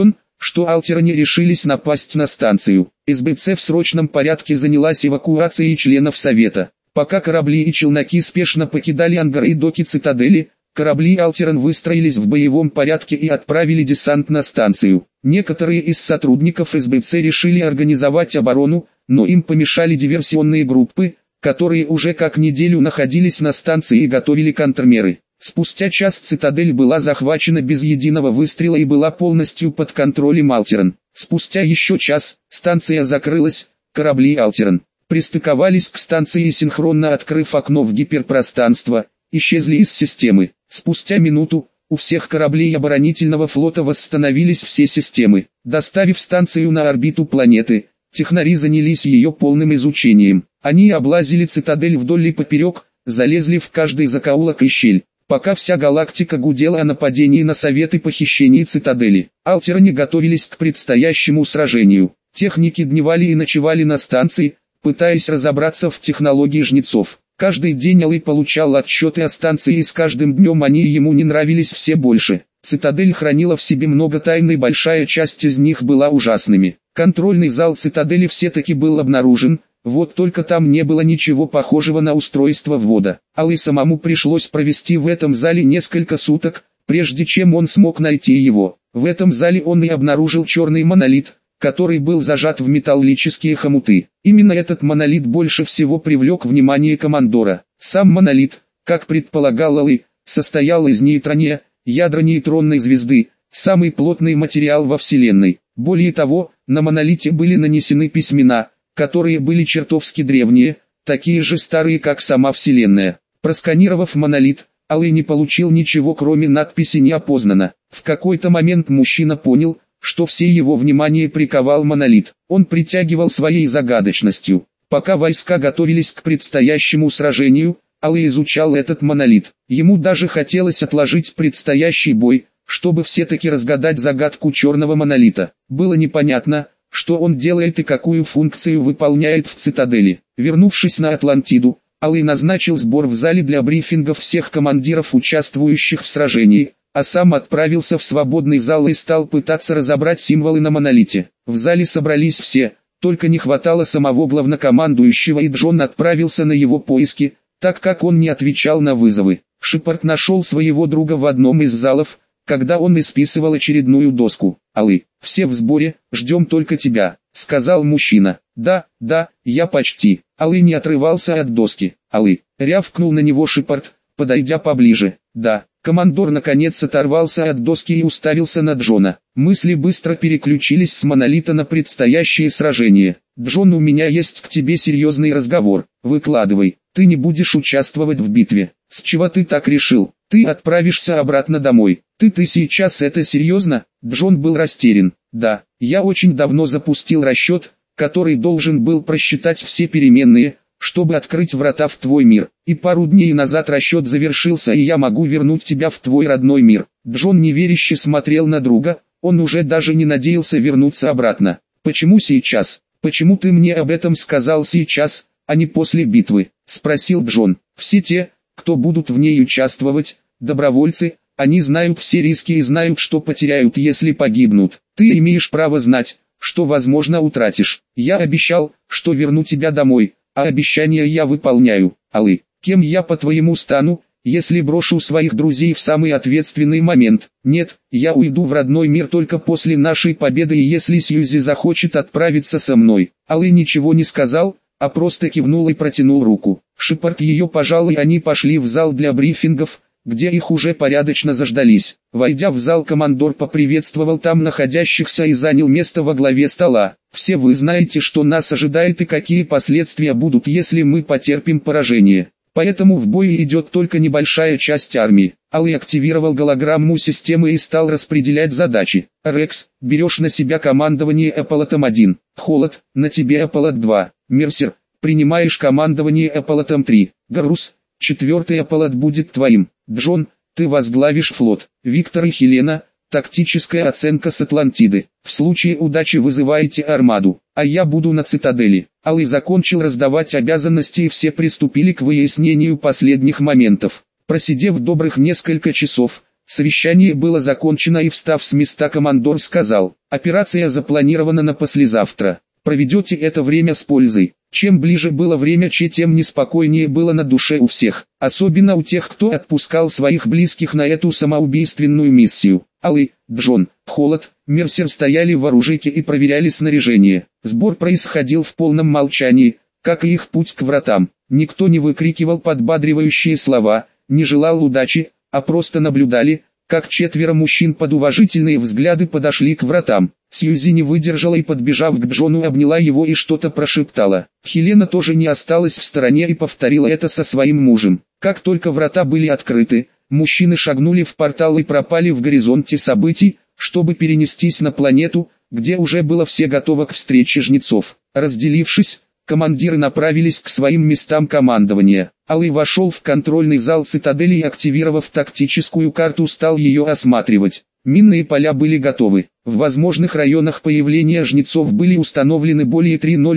что Альтеране решились напасть на станцию. эс бэ цэ в срочном порядке занялась эвакуацией членов Совета. Пока корабли и челноки спешно покидали ангары и доки цитадели, корабли Альтеран выстроились в боевом порядке и отправили десант на станцию. Некоторые из сотрудников эс бэ цэ решили организовать оборону, но им помешали диверсионные группы, которые уже как неделю находились на станции и готовили контрмеры. Спустя час цитадель была захвачена без единого выстрела и была полностью под контролем Альтеран. Спустя еще час, станция закрылась, корабли Альтеран пристыковались к станции и, синхронно открыв окно в гиперпространство, исчезли из системы. Спустя минуту, у всех кораблей оборонительного флота восстановились все системы. Доставив станцию на орбиту планеты, технари занялись ее полным изучением. Они облазили цитадель вдоль и поперек, залезли в каждый закоулок и щель. Пока вся галактика гудела о нападении на Совет и похищении цитадели, Альтеране готовились к предстоящему сражению. Техники дневали и ночевали на станции, пытаясь разобраться в технологии жнецов. Каждый день Алый получал отчеты о станции, и с каждым днем они ему не нравились все больше. Цитадель хранила в себе много тайн, и большая часть из них была ужасными. Контрольный зал цитадели все-таки был обнаружен, вот только там не было ничего похожего на устройство ввода. Алый самому пришлось провести в этом зале несколько суток, прежде чем он смог найти его. В этом зале он и обнаружил черный монолит, который был зажат в металлические хомуты. Именно этот монолит больше всего привлек внимание командора. Сам монолит, как предполагал Алый, состоял из нейтрония, ядра нейтронной звезды, самый плотный материал во Вселенной. Более того, на монолите были нанесены письмена, которые были чертовски древние, такие же старые, как сама Вселенная. Просканировав монолит, Алый не получил ничего, кроме надписи «Не опознано». В какой-то момент мужчина понял, что все его внимание приковал монолит. Он притягивал своей загадочностью. Пока войска готовились к предстоящему сражению, Алый изучал этот монолит. Ему даже хотелось отложить предстоящий бой, чтобы все-таки разгадать загадку черного монолита. Было непонятно, что он делает и какую функцию выполняет в цитадели. Вернувшись на Атлантиду, Алый назначил сбор в зале для брифингов всех командиров, участвующих в сражении, а сам отправился в свободный зал и стал пытаться разобрать символы на монолите. В зале собрались все, только не хватало самого главнокомандующего, и Джон отправился на его поиски, так как он не отвечал на вызовы. Шепард нашел своего друга в одном из залов, когда он исписывал очередную доску. «Алый, все в сборе, ждем только тебя», — сказал мужчина. «Да, да, я почти». Алый не отрывался от доски. «Алый», — рявкнул на него Шепард, подойдя поближе. «Да». Командор наконец оторвался от доски и уставился на Джона. Мысли быстро переключились с монолита на предстоящее сражение. «Джон, у меня есть к тебе серьезный разговор. Выкладывай. Ты не будешь участвовать в битве. С чего ты так решил? Ты отправишься обратно домой. Ты ты сейчас это серьезно?» Джон был растерян. «Да, я очень давно запустил расчет, который должен был просчитать все переменные, чтобы открыть врата в твой мир. И пару дней назад расчет завершился, и я могу вернуть тебя в твой родной мир». Джон неверяще смотрел на друга, он уже даже не надеялся вернуться обратно. «Почему сейчас? Почему ты мне об этом сказал сейчас, а не после битвы?» — спросил Джон. «Все те, кто будут в ней участвовать, добровольцы, они знают все риски и знают, что потеряют, если погибнут. Ты имеешь право знать, что возможно утратишь. Я обещал, что верну тебя домой, а обещания я выполняю. Алый, кем я по-твоему стану, если брошу своих друзей в самый ответственный момент? Нет, я уйду в родной мир только после нашей победы, и если Сьюзи захочет отправиться со мной». Алый ничего не сказал, а просто кивнул и протянул руку. Шепард ее пожал, и они пошли в зал для брифингов, где их уже порядочно заждались. Войдя в зал, командор поприветствовал там находящихся и занял место во главе стола. «Все вы знаете, что нас ожидает и какие последствия будут, если мы потерпим поражение. Поэтому в бой идет только небольшая часть армии». Алый активировал голограмму системы и стал распределять задачи. «Рекс, берешь на себя командование Эполотом один. Холод, на тебе Эполот два. Мерсер, принимаешь командование Эполотом три. Гарус, четвертый Эполот будет твоим. Джон, ты возглавишь флот. Виктор и Хелена, тактическая оценка с Атлантиды. В случае удачи вызываете армаду, а я буду на цитадели». Алый закончил раздавать обязанности, и все приступили к выяснению последних моментов. Просидев добрых несколько часов, Совещание было закончено и, встав с места, командор сказал: «Операция запланирована на послезавтра. Проведете это время с пользой». Чем ближе было время Че, тем неспокойнее было на душе у всех, особенно у тех, кто отпускал своих близких на эту самоубийственную миссию. Алый, Джон, Холод, Мерсер стояли в оружейке и проверяли снаряжение. Сбор происходил в полном молчании, как и их путь к вратам. Никто не выкрикивал подбадривающие слова, не желал удачи, а просто наблюдали, как четверо мужчин под уважительные взгляды подошли к вратам. Сьюзи не выдержала и, подбежав к Джону, обняла его и что-то прошептала. Хелена тоже не осталась в стороне и повторила это со своим мужем. Как только врата были открыты, мужчины шагнули в портал и пропали в горизонте событий, чтобы перенестись на планету, где уже было все готово к встрече жнецов. Разделившись, командиры направились к своим местам командования. Алый вошел в контрольный зал цитадели и, активировав тактическую карту, стал ее осматривать. Минные поля были готовы. В возможных районах появления жнецов были установлены более три тысячи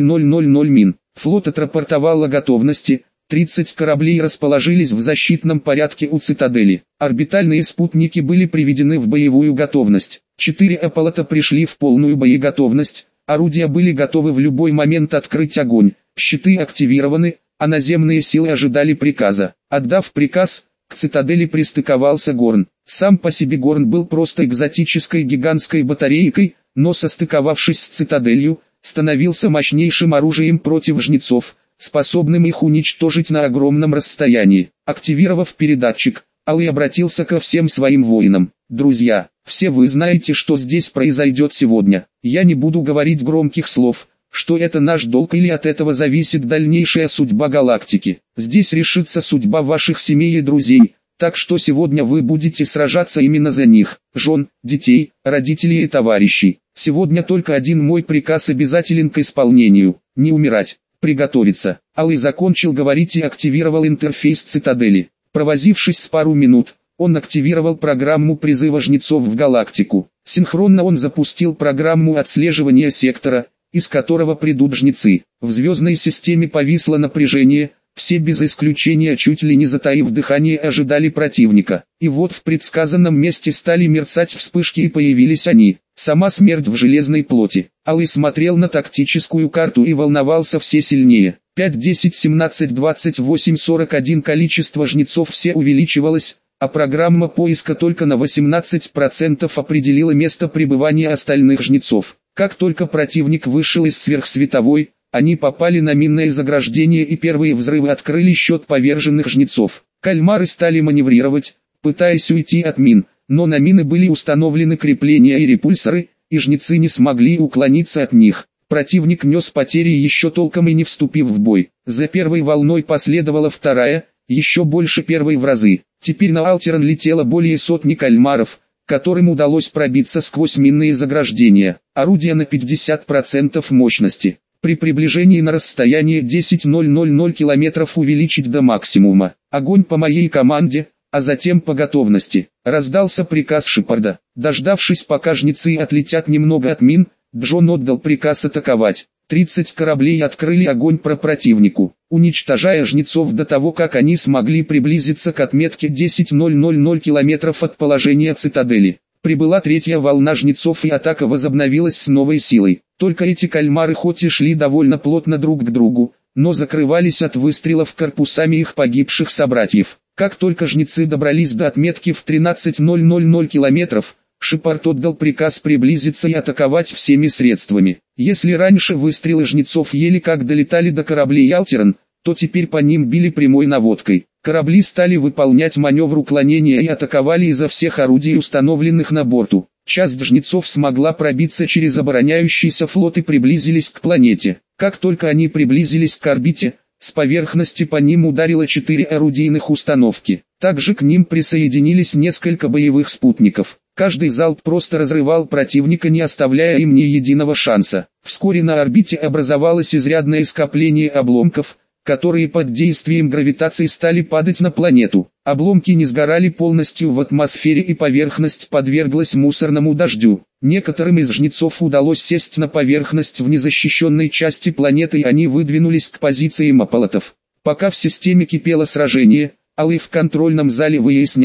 мин. Флот отрапортовал о готовности. тридцать кораблей расположились в защитном порядке у цитадели. Орбитальные спутники были приведены в боевую готовность. Четыре Аполлота пришли в полную боеготовность. Орудия были готовы в любой момент открыть огонь. Щиты активированы, а наземные силы ожидали приказа. Отдав приказ, к цитадели пристыковался Горн. Сам по себе Горн был просто экзотической гигантской батарейкой, но, состыковавшись с цитаделью, становился мощнейшим оружием против жнецов, способным их уничтожить на огромном расстоянии. Активировав передатчик, Алый обратился ко всем своим воинам. «Друзья, все вы знаете, что здесь произойдет сегодня. Я не буду говорить громких слов, что это наш долг или от этого зависит дальнейшая судьба галактики. Здесь решится судьба ваших семей и друзей, так что сегодня вы будете сражаться именно за них, жен, детей, родителей и товарищей. Сегодня только один мой приказ обязателен к исполнению – не умирать, приготовиться». Алый закончил говорить и активировал интерфейс цитадели. Провозившись с пару минут, он активировал программу призыва жнецов в галактику. Синхронно он запустил программу отслеживания сектора, из которого придут жнецы. В звездной системе повисло напряжение, все без исключения, чуть ли не затаив дыхание, ожидали противника. И вот в предсказанном месте стали мерцать вспышки и появились они. Сама смерть в железной плоти. Алый смотрел на тактическую карту и волновался все сильнее. пять, десять, семнадцать, двадцать восемь, сорок один количество жнецов все увеличивалось, а программа поиска только на восемнадцать процентов определила место пребывания остальных жнецов. Как только противник вышел из сверхсветовой, они попали на минное заграждение и первые взрывы открыли счет поверженных жнецов. Кальмары стали маневрировать, пытаясь уйти от мин, но на мины были установлены крепления и репульсоры, и жнецы не смогли уклониться от них. Противник нес потери, еще толком и не вступив в бой. За первой волной последовала вторая, еще больше первой в разы. Теперь на Алтеран летело более сотни кальмаров, которым удалось пробиться сквозь минные заграждения. Орудия на пятьдесят процентов мощности. При приближении на расстояние десять тысяч километров увеличить до максимума. Огонь по моей команде, а затем по готовности. Раздался приказ Шепарда. Дождавшись, пока жнецы отлетят немного от мин, Джон отдал приказ атаковать. тридцать кораблей открыли огонь по противнику, уничтожая жнецов до того, как они смогли приблизиться к отметке десять тысяч километров от положения цитадели. Прибыла третья волна жнецов, и атака возобновилась с новой силой. Только эти кальмары хоть и шли довольно плотно друг к другу, но закрывались от выстрелов корпусами их погибших собратьев. Как только жнецы добрались до отметки в тринадцать тысяч километров, Шепард отдал приказ приблизиться и атаковать всеми средствами. Если раньше выстрелы жнецов еле как долетали до кораблей Алтеран, то теперь по ним били прямой наводкой. Корабли стали выполнять маневр уклонения и атаковали изо всех орудий, установленных на борту. Часть жнецов смогла пробиться через обороняющийся флот и приблизились к планете. Как только они приблизились к орбите, с поверхности по ним ударило четыре орудийных установки. Также к ним присоединились несколько боевых спутников. Каждый залп просто разрывал противника, не оставляя им ни единого шанса. Вскоре на орбите образовалось изрядное скопление обломков, которые под действием гравитации стали падать на планету. Обломки не сгорали полностью в атмосфере, и поверхность подверглась мусорному дождю. Некоторым из жнецов удалось сесть на поверхность в незащищенной части планеты, и они выдвинулись к позициям Аполлотов. Пока в системе кипело сражение, Алый в контрольном зале выяснял,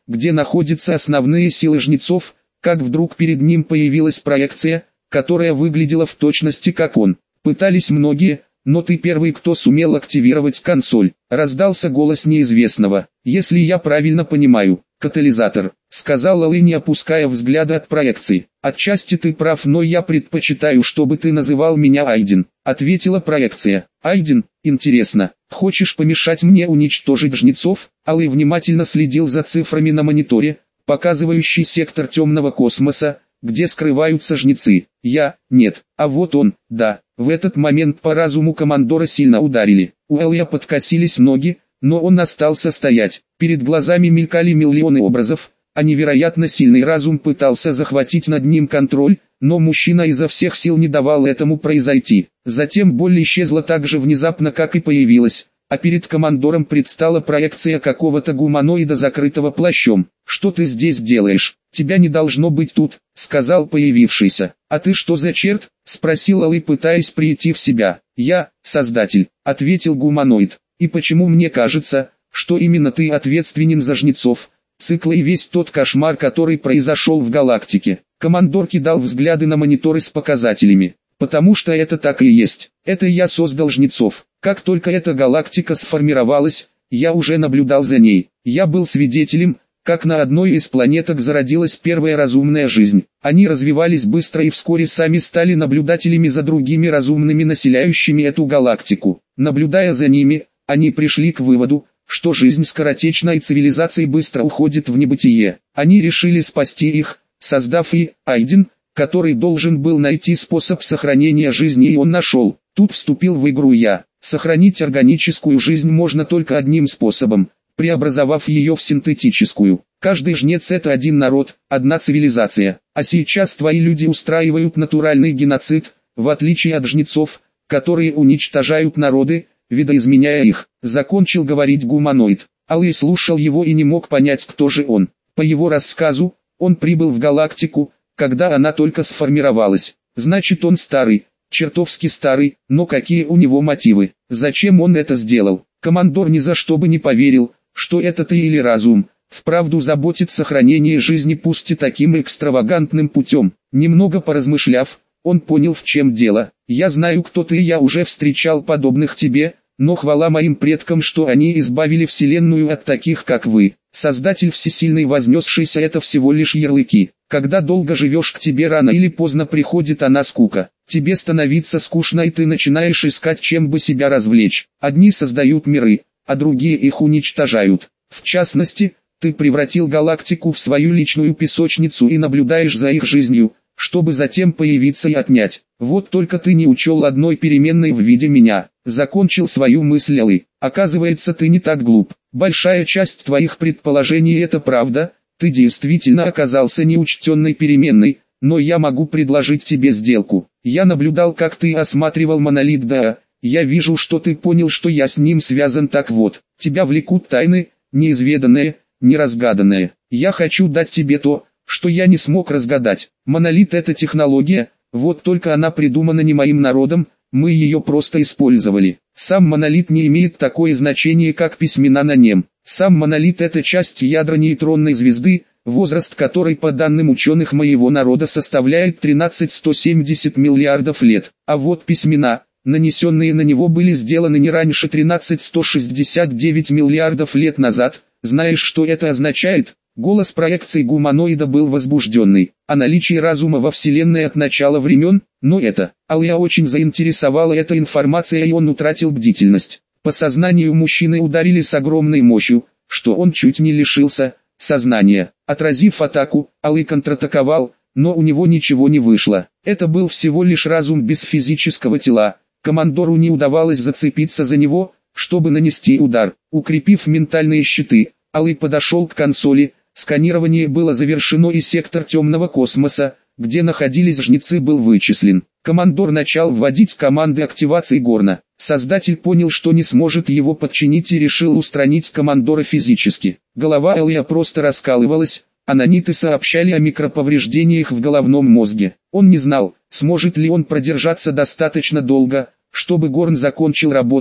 где находятся основные силы жнецов, как вдруг перед ним появилась проекция, которая выглядела в точности как он. Пытались многие, но ты первый, кто сумел активировать консоль. Раздался голос неизвестного. Если я правильно понимаю, катализатор, сказал Алый, не опуская взгляда от проекции. Отчасти ты прав, но я предпочитаю, чтобы ты называл меня Айден, ответила проекция. Айден, интересно, хочешь помешать мне уничтожить жнецов? Алый внимательно следил за цифрами на мониторе, показывающий сектор темного космоса, где скрываются жнецы. Я, нет, а вот он, да. В этот момент по разуму командора сильно ударили. У Элья подкосились ноги, но он остался стоять. Перед глазами мелькали миллионы образов, а невероятно сильный разум пытался захватить над ним контроль, но мужчина изо всех сил не давал этому произойти. Затем боль исчезла так же внезапно, как и появилась, а перед командором предстала проекция какого-то гуманоида, закрытого плащом. «Что ты здесь делаешь? Тебя не должно быть тут», — сказал появившийся. «А ты что за черт?» — спросил Алый, пытаясь прийти в себя. «Я, Создатель», — ответил гуманоид. «И почему мне кажется, что именно ты ответственен за жнецов, циклы и весь тот кошмар, который произошел в галактике?» Командор кидал взгляды на мониторы с показателями. «Потому что это так и есть. Это я создал жнецов. Как только эта галактика сформировалась, я уже наблюдал за ней. Я был свидетелем, как на одной из планеток зародилась первая разумная жизнь. Они развивались быстро и вскоре сами стали наблюдателями за другими разумными, населяющими эту галактику. Наблюдая за ними, они пришли к выводу, что жизнь скоротечна и цивилизации быстро уходит в небытие. Они решили спасти их, создав и Айден, который должен был найти способ сохранения жизни, и он нашел. Тут вступил в игру я. Сохранить органическую жизнь можно только одним способом, преобразовав ее в синтетическую. Каждый жнец — это один народ, одна цивилизация. А сейчас твои люди устраивают натуральный геноцид, в отличие от жнецов, которые уничтожают народы, видоизменяя их. Закончил говорить гуманоид. Алый слушал его и не мог понять, кто же он. По его рассказу, он прибыл в галактику, когда она только сформировалась. Значит, он старый, чертовски старый, но какие у него мотивы? Зачем он это сделал? Командор ни за что бы не поверил, что это ты или разум вправду заботит сохранение жизни, пусть и таким экстравагантным путем. Немного поразмышляв, он понял, в чем дело. Я знаю, кто ты, и я уже встречал подобных тебе, но хвала моим предкам, что они избавили Вселенную от таких, как вы. Создатель всесильный вознесшийся — это всего лишь ярлыки. Когда долго живешь, к тебе рано или поздно приходит она скука. Тебе становится скучно, и ты начинаешь искать, чем бы себя развлечь. Одни создают миры, а другие их уничтожают. В частности, ты превратил галактику в свою личную песочницу и наблюдаешь за их жизнью, чтобы затем появиться и отнять. Вот только ты не учел одной переменной в виде меня. Закончил свою мысль Алый. Оказывается, ты не так глуп. Большая часть твоих предположений — это правда. Ты действительно оказался неучтенной переменной, но я могу предложить тебе сделку. Я наблюдал, как ты осматривал монолит, да, я вижу, что ты понял, что я с ним связан. Так вот, тебя влекут тайны, неизведанные, неразгаданные. Я хочу дать тебе то, что я не смог разгадать. Монолит — это технология, вот только она придумана не моим народом, мы ее просто использовали. Сам монолит не имеет такое значение, как письмена на нем. Сам монолит — это часть ядра нейтронной звезды, возраст которой, по данным ученых моего народа, составляет тринадцать сто семьдесят миллиардов лет. А вот письмена, нанесенные на него, были сделаны не раньше тринадцать сто шестьдесят девять миллиардов лет назад. Знаешь, что это означает? Голос проекции гуманоида был возбужденный. О наличии разума во Вселенной от начала времен, но это, Алия очень заинтересовала эта информация, и он утратил бдительность. По сознанию мужчины ударили с огромной мощью, что он чуть не лишился сознания. Отразив атаку, Алый контратаковал, но у него ничего не вышло. Это был всего лишь разум без физического тела. Командору не удавалось зацепиться за него, чтобы нанести удар. Укрепив ментальные щиты, Алый подошел к консоли. Сканирование было завершено, и сектор темного космоса, где находились жнецы, был вычислен. Командор начал вводить команды активации Горна. Создатель понял, что не сможет его подчинить, и решил устранить командора физически. Голова Элья просто раскалывалась, а наниты сообщали о микроповреждениях в головном мозге. Он не знал, сможет ли он продержаться достаточно долго, чтобы Горн закончил работу,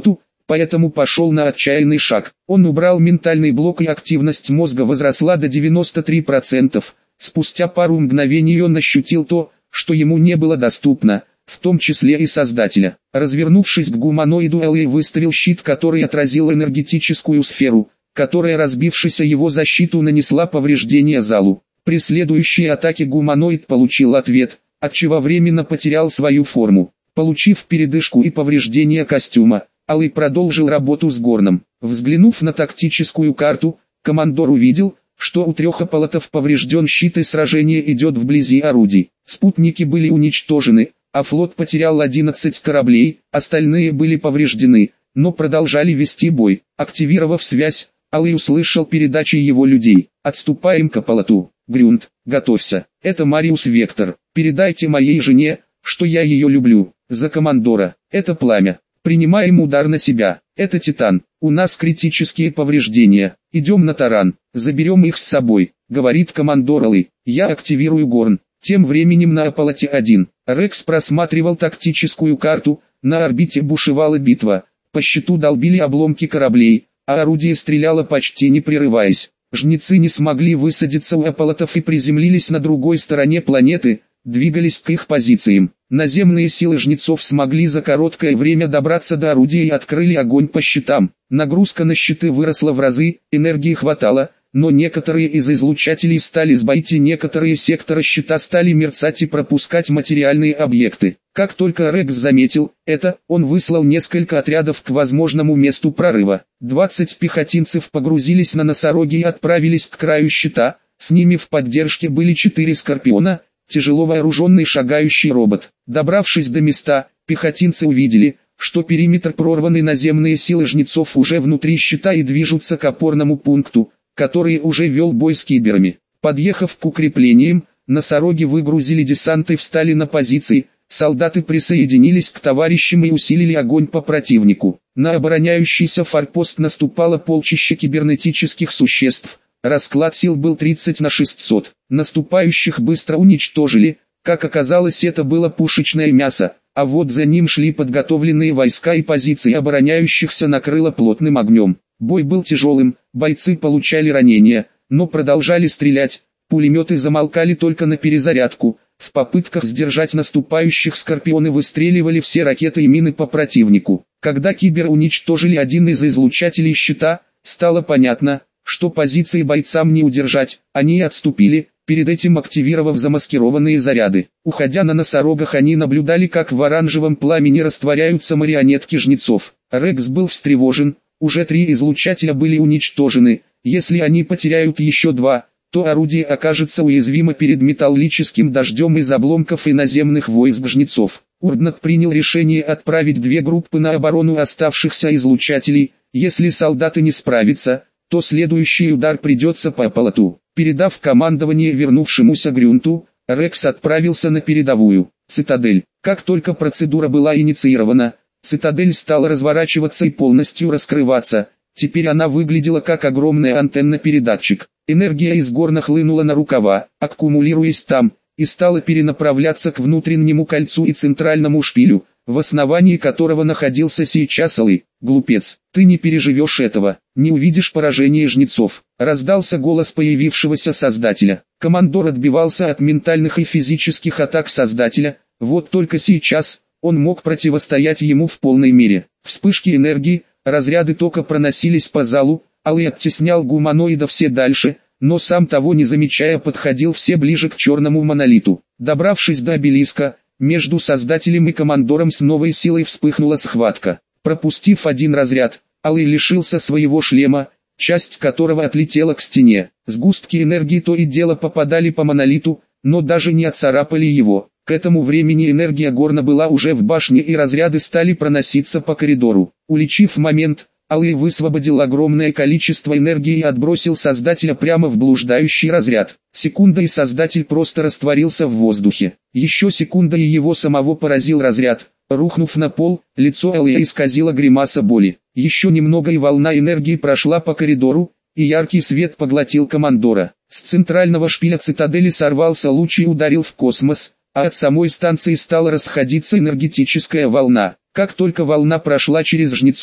поэтому пошел на отчаянный шаг. Он убрал ментальный блок, и активность мозга возросла до девяноста трёх процентов. Спустя пару мгновений он ощутил то, что ему не было доступно, в том числе и Создателя. Развернувшись к гуманоиду, Элли выставил щит, который отразил энергетическую сферу, которая, разбившись о его защиту, нанесла повреждения залу. При следующей атаке гуманоид получил ответ, отчего временно потерял свою форму. Получив передышку и повреждения костюма, Алый продолжил работу с Горном. Взглянув на тактическую карту, командор увидел, что у трех ополотов поврежден щит и сражение идет вблизи орудий. Спутники были уничтожены, а флот потерял одиннадцать кораблей, остальные были повреждены, но продолжали вести бой. Активировав связь, Алый услышал передачи его людей. «Отступаем к ополоту. Грюнд, готовься. Это Мариус Вектор. Передайте моей жене, что я ее люблю. За командора. Это Пламя. Принимаем удар на себя. Это Титан. У нас критические повреждения. Идем на таран. Заберем их с собой», — говорит командор Алый. «Я активирую Горн». Тем временем на Аполлоте один. Рекс просматривал тактическую карту. На орбите бушевала битва. По щиту долбили обломки кораблей, а орудие стреляло почти не прерываясь. Жнецы не смогли высадиться у Аполлотов и приземлились на другой стороне планеты, двигались к их позициям. Наземные силы жнецов смогли за короткое время добраться до орудия и открыли огонь по щитам. Нагрузка на щиты выросла в разы, энергии хватало, но некоторые из излучателей стали сбоить, и некоторые секторы щита стали мерцать и пропускать материальные объекты. Как только Рекс заметил это, он выслал несколько отрядов к возможному месту прорыва. двадцать пехотинцев погрузились на носороги и отправились к краю щита, с ними в поддержке были четыре Скорпиона, тяжело вооруженный шагающий робот. Добравшись до места, пехотинцы увидели, что периметр прорван и наземные силы жнецов уже внутри щита и движутся к опорному пункту, который уже вел бой с киберами. Подъехав к укреплениям, носороги выгрузили десант и встали на позиции. Солдаты присоединились к товарищам и усилили огонь по противнику. На обороняющийся форпост наступало полчище кибернетических существ. Расклад сил был тридцать на шестьсот. Наступающих быстро уничтожили. Как оказалось, это было пушечное мясо, а вот за ним шли подготовленные войска, и позиции обороняющихся накрыло плотным огнем. Бой был тяжелым, бойцы получали ранения, но продолжали стрелять. Пулеметы замолкали только на перезарядку. В попытках сдержать наступающих скорпионы выстреливали все ракеты и мины по противнику. Когда киберы уничтожили один из излучателей щита, стало понятно, что позиции бойцам не удержать, они отступили, перед этим активировав замаскированные заряды. Уходя на носорогах, они наблюдали, как в оранжевом пламени растворяются марионетки жнецов. Рекс был встревожен, уже три излучателя были уничтожены, если они потеряют еще два, то орудие окажется уязвимо перед металлическим дождем из обломков и наземных войск жнецов. Урднат принял решение отправить две группы на оборону оставшихся излучателей. Если солдаты не справятся, то следующий удар придется по Аполлоту. Передав командование вернувшемуся Грюнту, Рекс отправился на передовую. Цитадель. Как только процедура была инициирована, цитадель стала разворачиваться и полностью раскрываться. Теперь она выглядела как огромный антенна-передатчик. Энергия из горна хлынула на рукава, аккумулируясь там, и стала перенаправляться к внутреннему кольцу и центральному шпилю, в основании которого находился сейчас Алый. «Глупец, ты не переживешь этого, не увидишь поражения жнецов», — раздался голос появившегося Создателя. Командор отбивался от ментальных и физических атак Создателя, вот только сейчас он мог противостоять ему в полной мере. Вспышки энергии, разряды тока проносились по залу. Алый оттеснял гуманоидов все дальше, но сам того не замечая подходил все ближе к черному монолиту. Добравшись до обелиска, между Создателем и командором с новой силой вспыхнула схватка. Пропустив один разряд, Алый лишился своего шлема, часть которого отлетела к стене. Сгустки энергии то и дело попадали по монолиту, но даже не отцарапали его. К этому времени энергия горна была уже в башне, и разряды стали проноситься по коридору. Уличив момент, Алый высвободил огромное количество энергии и отбросил Создателя прямо в блуждающий разряд. Секунда, и Создатель просто растворился в воздухе. Еще секунда, и его самого поразил разряд. Рухнув на пол, лицо Алыя исказило гримаса боли. Еще немного, и волна энергии прошла по коридору, и яркий свет поглотил командора. С центрального шпиля цитадели сорвался луч и ударил в космос, а от самой станции стала расходиться энергетическая волна. Как только волна прошла через жнецов,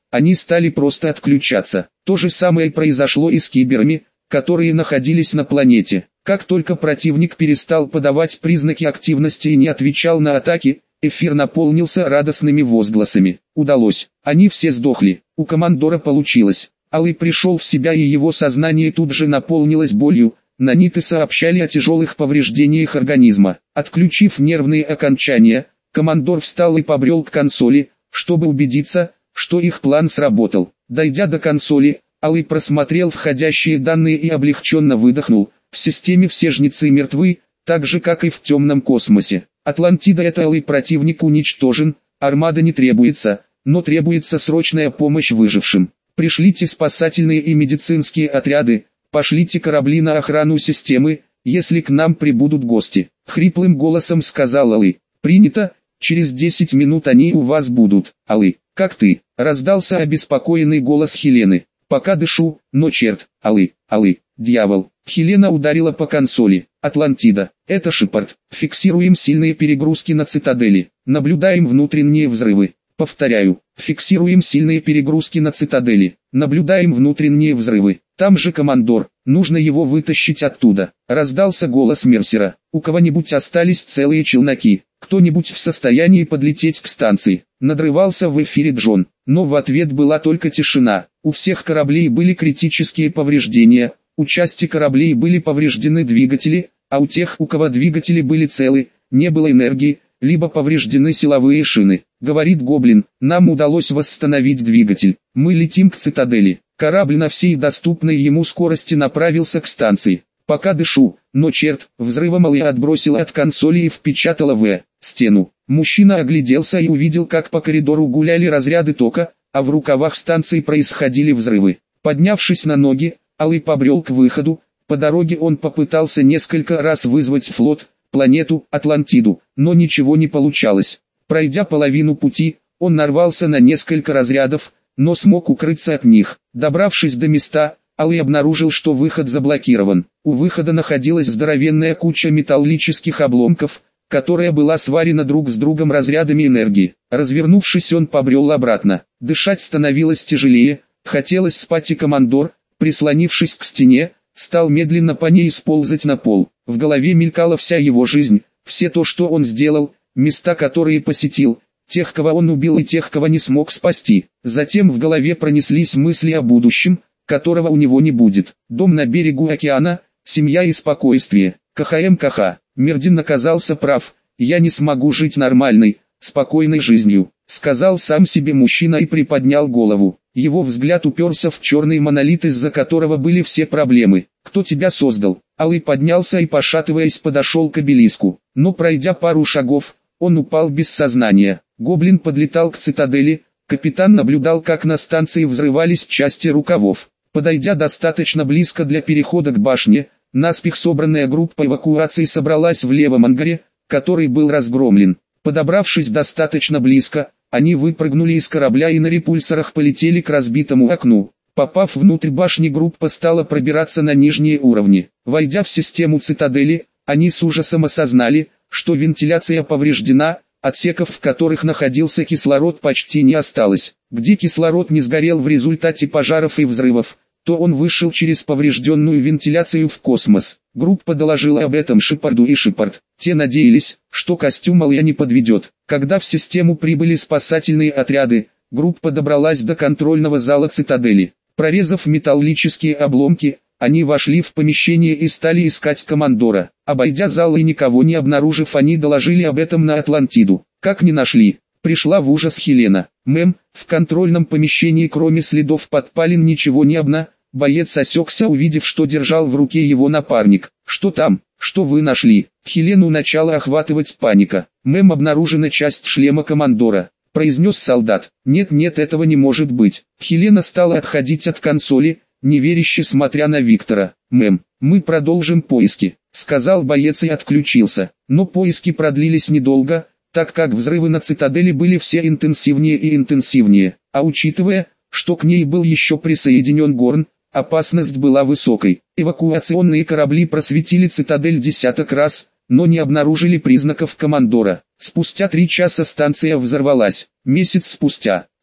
они стали просто отключаться. То же самое произошло и с киберами, которые находились на планете. Как только противник перестал подавать признаки активности и не отвечал на атаки, эфир наполнился радостными возгласами. Удалось. Они все сдохли. У командора получилось. Алый пришел в себя, и его сознание тут же наполнилось болью. Наниты сообщали о тяжелых повреждениях организма. Отключив нервные окончания, командор встал и побрел к консоли, чтобы убедиться, что их план сработал. Дойдя до консоли, Алый просмотрел входящие данные и облегченно выдохнул. В системе все жнецы мертвы, так же как и в темном космосе. Атлантида — это Алый противник уничтожен, армада не требуется, но требуется срочная помощь выжившим. Пришлите спасательные и медицинские отряды, пошлите корабли на охрану системы, если к нам прибудут гости. Хриплым голосом сказал Алый. Принято, через десять минут они у вас будут. Алый, как ты? Раздался обеспокоенный голос Хелены. Пока дышу, но черт, Алый, Алый, дьявол. Хелена ударила по консоли. Атлантида, это Шепард. Фиксируем сильные перегрузки на цитадели. Наблюдаем внутренние взрывы. Повторяю, фиксируем сильные перегрузки на цитадели. Наблюдаем внутренние взрывы. Там же командор, нужно его вытащить оттуда. Раздался голос Мерсера. У кого-нибудь остались целые челноки? Кто-нибудь в состоянии подлететь к станции? Надрывался в эфире Джон, но в ответ была только тишина. У всех кораблей были критические повреждения. У части кораблей были повреждены двигатели, а у тех, у кого двигатели были целы, не было энергии, либо повреждены силовые шины. Говорит Гоблин, нам удалось восстановить двигатель. Мы летим к цитадели. Корабль на всей доступной ему скорости направился к станции. Пока дышу, но черт, взрывом Алый отбросила от консоли и впечатала в стену. Мужчина огляделся и увидел, как по коридору гуляли разряды тока, а в рукавах станции происходили взрывы. Поднявшись на ноги, Алый побрел к выходу. По дороге он попытался несколько раз вызвать флот, планету, Атлантиду, но ничего не получалось. Пройдя половину пути, он нарвался на несколько разрядов, но смог укрыться от них. Добравшись до места, Алый обнаружил, что выход заблокирован. У выхода находилась здоровенная куча металлических обломков, которая была сварена друг с другом разрядами энергии. Развернувшись, он побрел обратно. Дышать становилось тяжелее, хотелось спать, и командор, прислонившись к стене, стал медленно по ней сползать на пол. В голове мелькала вся его жизнь, все то, что он сделал, места, которые посетил, тех, кого он убил, и тех, кого не смог спасти. Затем в голове пронеслись мысли о будущем, которого у него не будет. Дом на берегу океана, семья и спокойствие. КХМ-КХ. Мердин оказался прав, я не смогу жить нормальной, спокойной жизнью, сказал сам себе мужчина и приподнял голову. Его взгляд уперся в черный монолит, из-за которого были все проблемы. Кто тебя создал? Алый поднялся и, пошатываясь, подошел к обелиску. Но пройдя пару шагов, он упал без сознания. Гоблин подлетал к цитадели. Капитан наблюдал, как на станции взрывались части рукавов. Подойдя достаточно близко для перехода к башне, наспех собранная группа эвакуации собралась в левом ангаре, который был разгромлен. Подобравшись достаточно близко, они выпрыгнули из корабля и на репульсорах полетели к разбитому окну. Попав внутрь башни, группа стала пробираться на нижние уровни. Войдя в систему цитадели, они с ужасом осознали, что вентиляция повреждена, отсеков, в которых находился кислород, почти не осталось. Где кислород не сгорел в результате пожаров и взрывов, то он вышел через поврежденную вентиляцию в космос. Группа доложила об этом Шепарду, и Шепард. Те надеялись, что костюм Алая не подведет. Когда в систему прибыли спасательные отряды, группа добралась до контрольного зала цитадели. Прорезав металлические обломки, они вошли в помещение и стали искать командора. Обойдя зал и никого не обнаружив, они доложили об этом на Атлантиду. Как не нашли? Пришла в ужас Хелена. Мэм, в контрольном помещении кроме следов подпалин ничего не обна. Боец осекся, увидев, что держал в руке его напарник. Что там? Что вы нашли? Хелену начала охватывать паника. Мэм, обнаружена часть шлема командора, произнес солдат. Нет, нет, этого не может быть. Хелена стала отходить от консоли, неверяще смотря на Виктора. Мэм, мы продолжим поиски, сказал боец и отключился. Но поиски продлились недолго, так как взрывы на цитадели были все интенсивнее и интенсивнее. А учитывая, что к ней был еще присоединен Горн, опасность была высокой. Эвакуационные корабли просветили цитадель десяток раз, но не обнаружили признаков командора. Спустя три часа станция взорвалась. Месяц спустя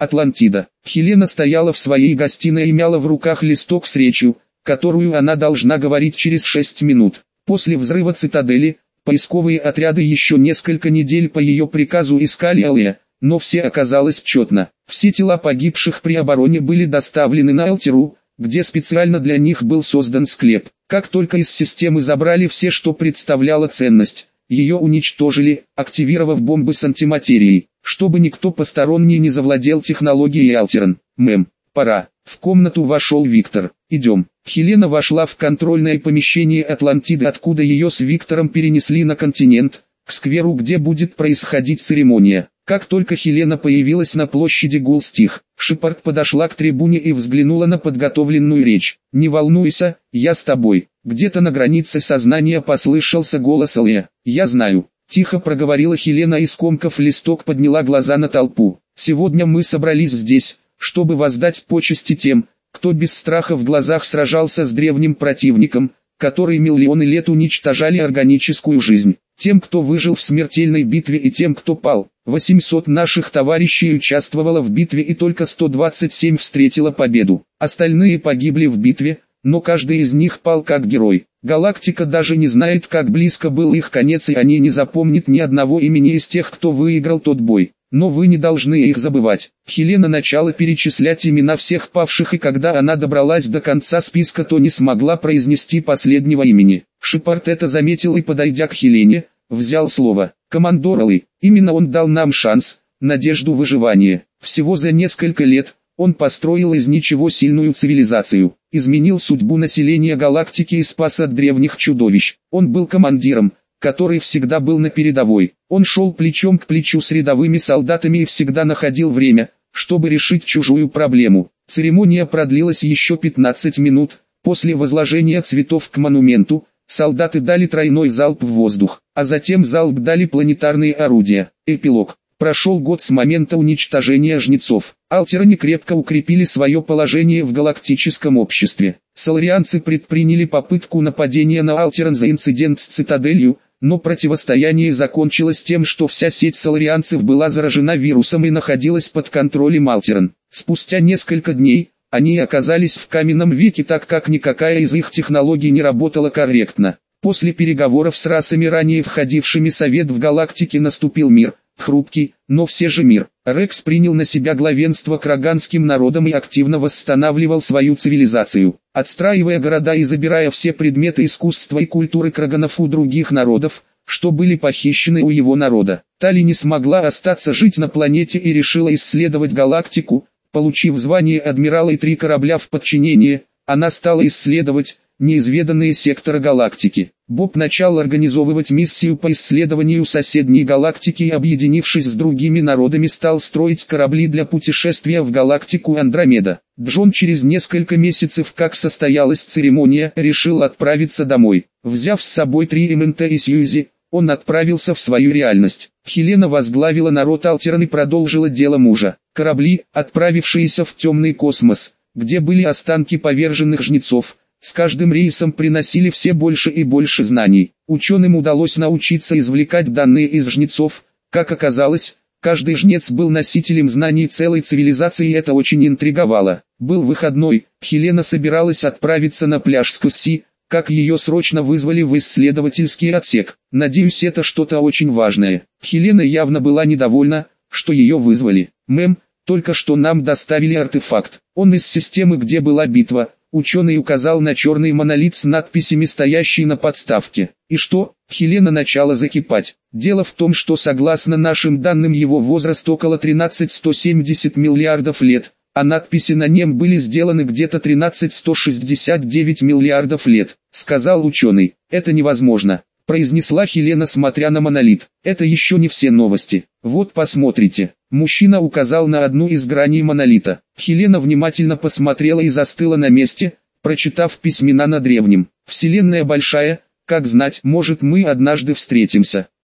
Атлантида. Хелена стояла в своей гостиной и мяла в руках листок с речью, которую она должна говорить через шесть минут. После взрыва цитадели, поисковые отряды еще несколько недель по ее приказу искали Алия, но все оказалось тщетно. Все тела погибших при обороне были доставлены на Эльтеру, где специально для них был создан склеп. Как только из системы забрали все, что представляло ценность, ее уничтожили, активировав бомбы с антиматерией, чтобы никто посторонний не завладел технологией Альтеран. Мэм, пора. В комнату вошел Виктор. Идем. Хелена вошла в контрольное помещение Атлантиды, откуда ее с Виктором перенесли на континент, к скверу, где будет происходить церемония. Как только Хелена появилась на площади, гул стих. Шепард подошла к трибуне и взглянула на подготовленную речь. «Не волнуйся, я с тобой». Где-то на границе сознания послышался голос Алия. «Я знаю». Тихо проговорила Хелена и, скомкав листок, подняла глаза на толпу. «Сегодня мы собрались здесь, чтобы воздать почести тем, кто без страха в глазах сражался с древним противником, который миллионы лет уничтожали органическую жизнь. Тем, кто выжил в смертельной битве, и тем, кто пал. восемьсот наших товарищей участвовало в битве, и только сто двадцать семь встретило победу. Остальные погибли в битве, но каждый из них пал как герой. Галактика даже не знает, как близко был их конец, и они не запомнят ни одного имени из тех, кто выиграл тот бой. Но вы не должны их забывать». Хелена начала перечислять имена всех павших, и когда она добралась до конца списка, то не смогла произнести последнего имени. Шепард это заметил и, подойдя к Хелене, взял слово. «Командор Алый, именно он дал нам шанс, надежду выживания. Всего за несколько лет он построил из ничего сильную цивилизацию, изменил судьбу населения галактики и спас от древних чудовищ. Он был командиром, который всегда был на передовой. Он шел плечом к плечу с рядовыми солдатами и всегда находил время, чтобы решить чужую проблему». Церемония продлилась еще пятнадцать минут. После возложения цветов к монументу, солдаты дали тройной залп в воздух, а затем залп дали планетарные орудия. Эпилог. Прошел год с момента уничтожения жнецов. Альтеране крепко укрепили свое положение в галактическом обществе. Соларианцы предприняли попытку нападения на Альтеран за инцидент с цитаделью, но противостояние закончилось тем, что вся сеть соларианцев была заражена вирусом и находилась под контролем Альтеран. Спустя несколько дней, они оказались в каменном веке, так как никакая из их технологий не работала корректно. После переговоров с расами, ранее входившими в Совет в галактике, наступил мир. Хрупкий, но все же мир. Рекс принял на себя главенство краганским народом и активно восстанавливал свою цивилизацию, отстраивая города и забирая все предметы искусства и культуры краганов у других народов, что были похищены у его народа. Тали не смогла остаться жить на планете и решила исследовать галактику. Получив звание адмирала и три корабля в подчинении, она стала исследовать неизведанные секторы галактики. Боб начал организовывать миссию по исследованию соседней галактики и, объединившись с другими народами, стал строить корабли для путешествия в галактику Андромеда. Джон через несколько месяцев, как состоялась церемония, решил отправиться домой. Взяв с собой три эм эн тэ и Сьюзи, он отправился в свою реальность. Хелена возглавила народ Альтеран и продолжила дело мужа. Корабли, отправившиеся в темный космос, где были останки поверженных жнецов, с каждым рейсом приносили все больше и больше знаний. Ученым удалось научиться извлекать данные из жнецов. Как оказалось, каждый жнец был носителем знаний целой цивилизации, и это очень интриговало. Был выходной, Хелена собиралась отправиться на пляж с Кусси, как ее срочно вызвали в исследовательский отсек. «Надеюсь, это что-то очень важное». Хелена явно была недовольна, что ее вызвали. «Мэм, только что нам доставили артефакт. Он из системы, где была битва». Ученый указал на черный монолит с надписями, стоящий на подставке. «И что?» Хелена начала закипать. «Дело в том, что согласно нашим данным его возраст около тринадцать тысяч сто семьдесят миллиардов лет, а надписи на нем были сделаны где-то тринадцать тысяч сто шестьдесят девять миллиардов лет», — сказал ученый. «Это невозможно», — произнесла Хелена, смотря на монолит. «Это еще не все новости. Вот посмотрите». Мужчина указал на одну из граней монолита. Хелена внимательно посмотрела и застыла на месте, прочитав письмена на древнем. «Вселенная большая, как знать, может, мы однажды встретимся».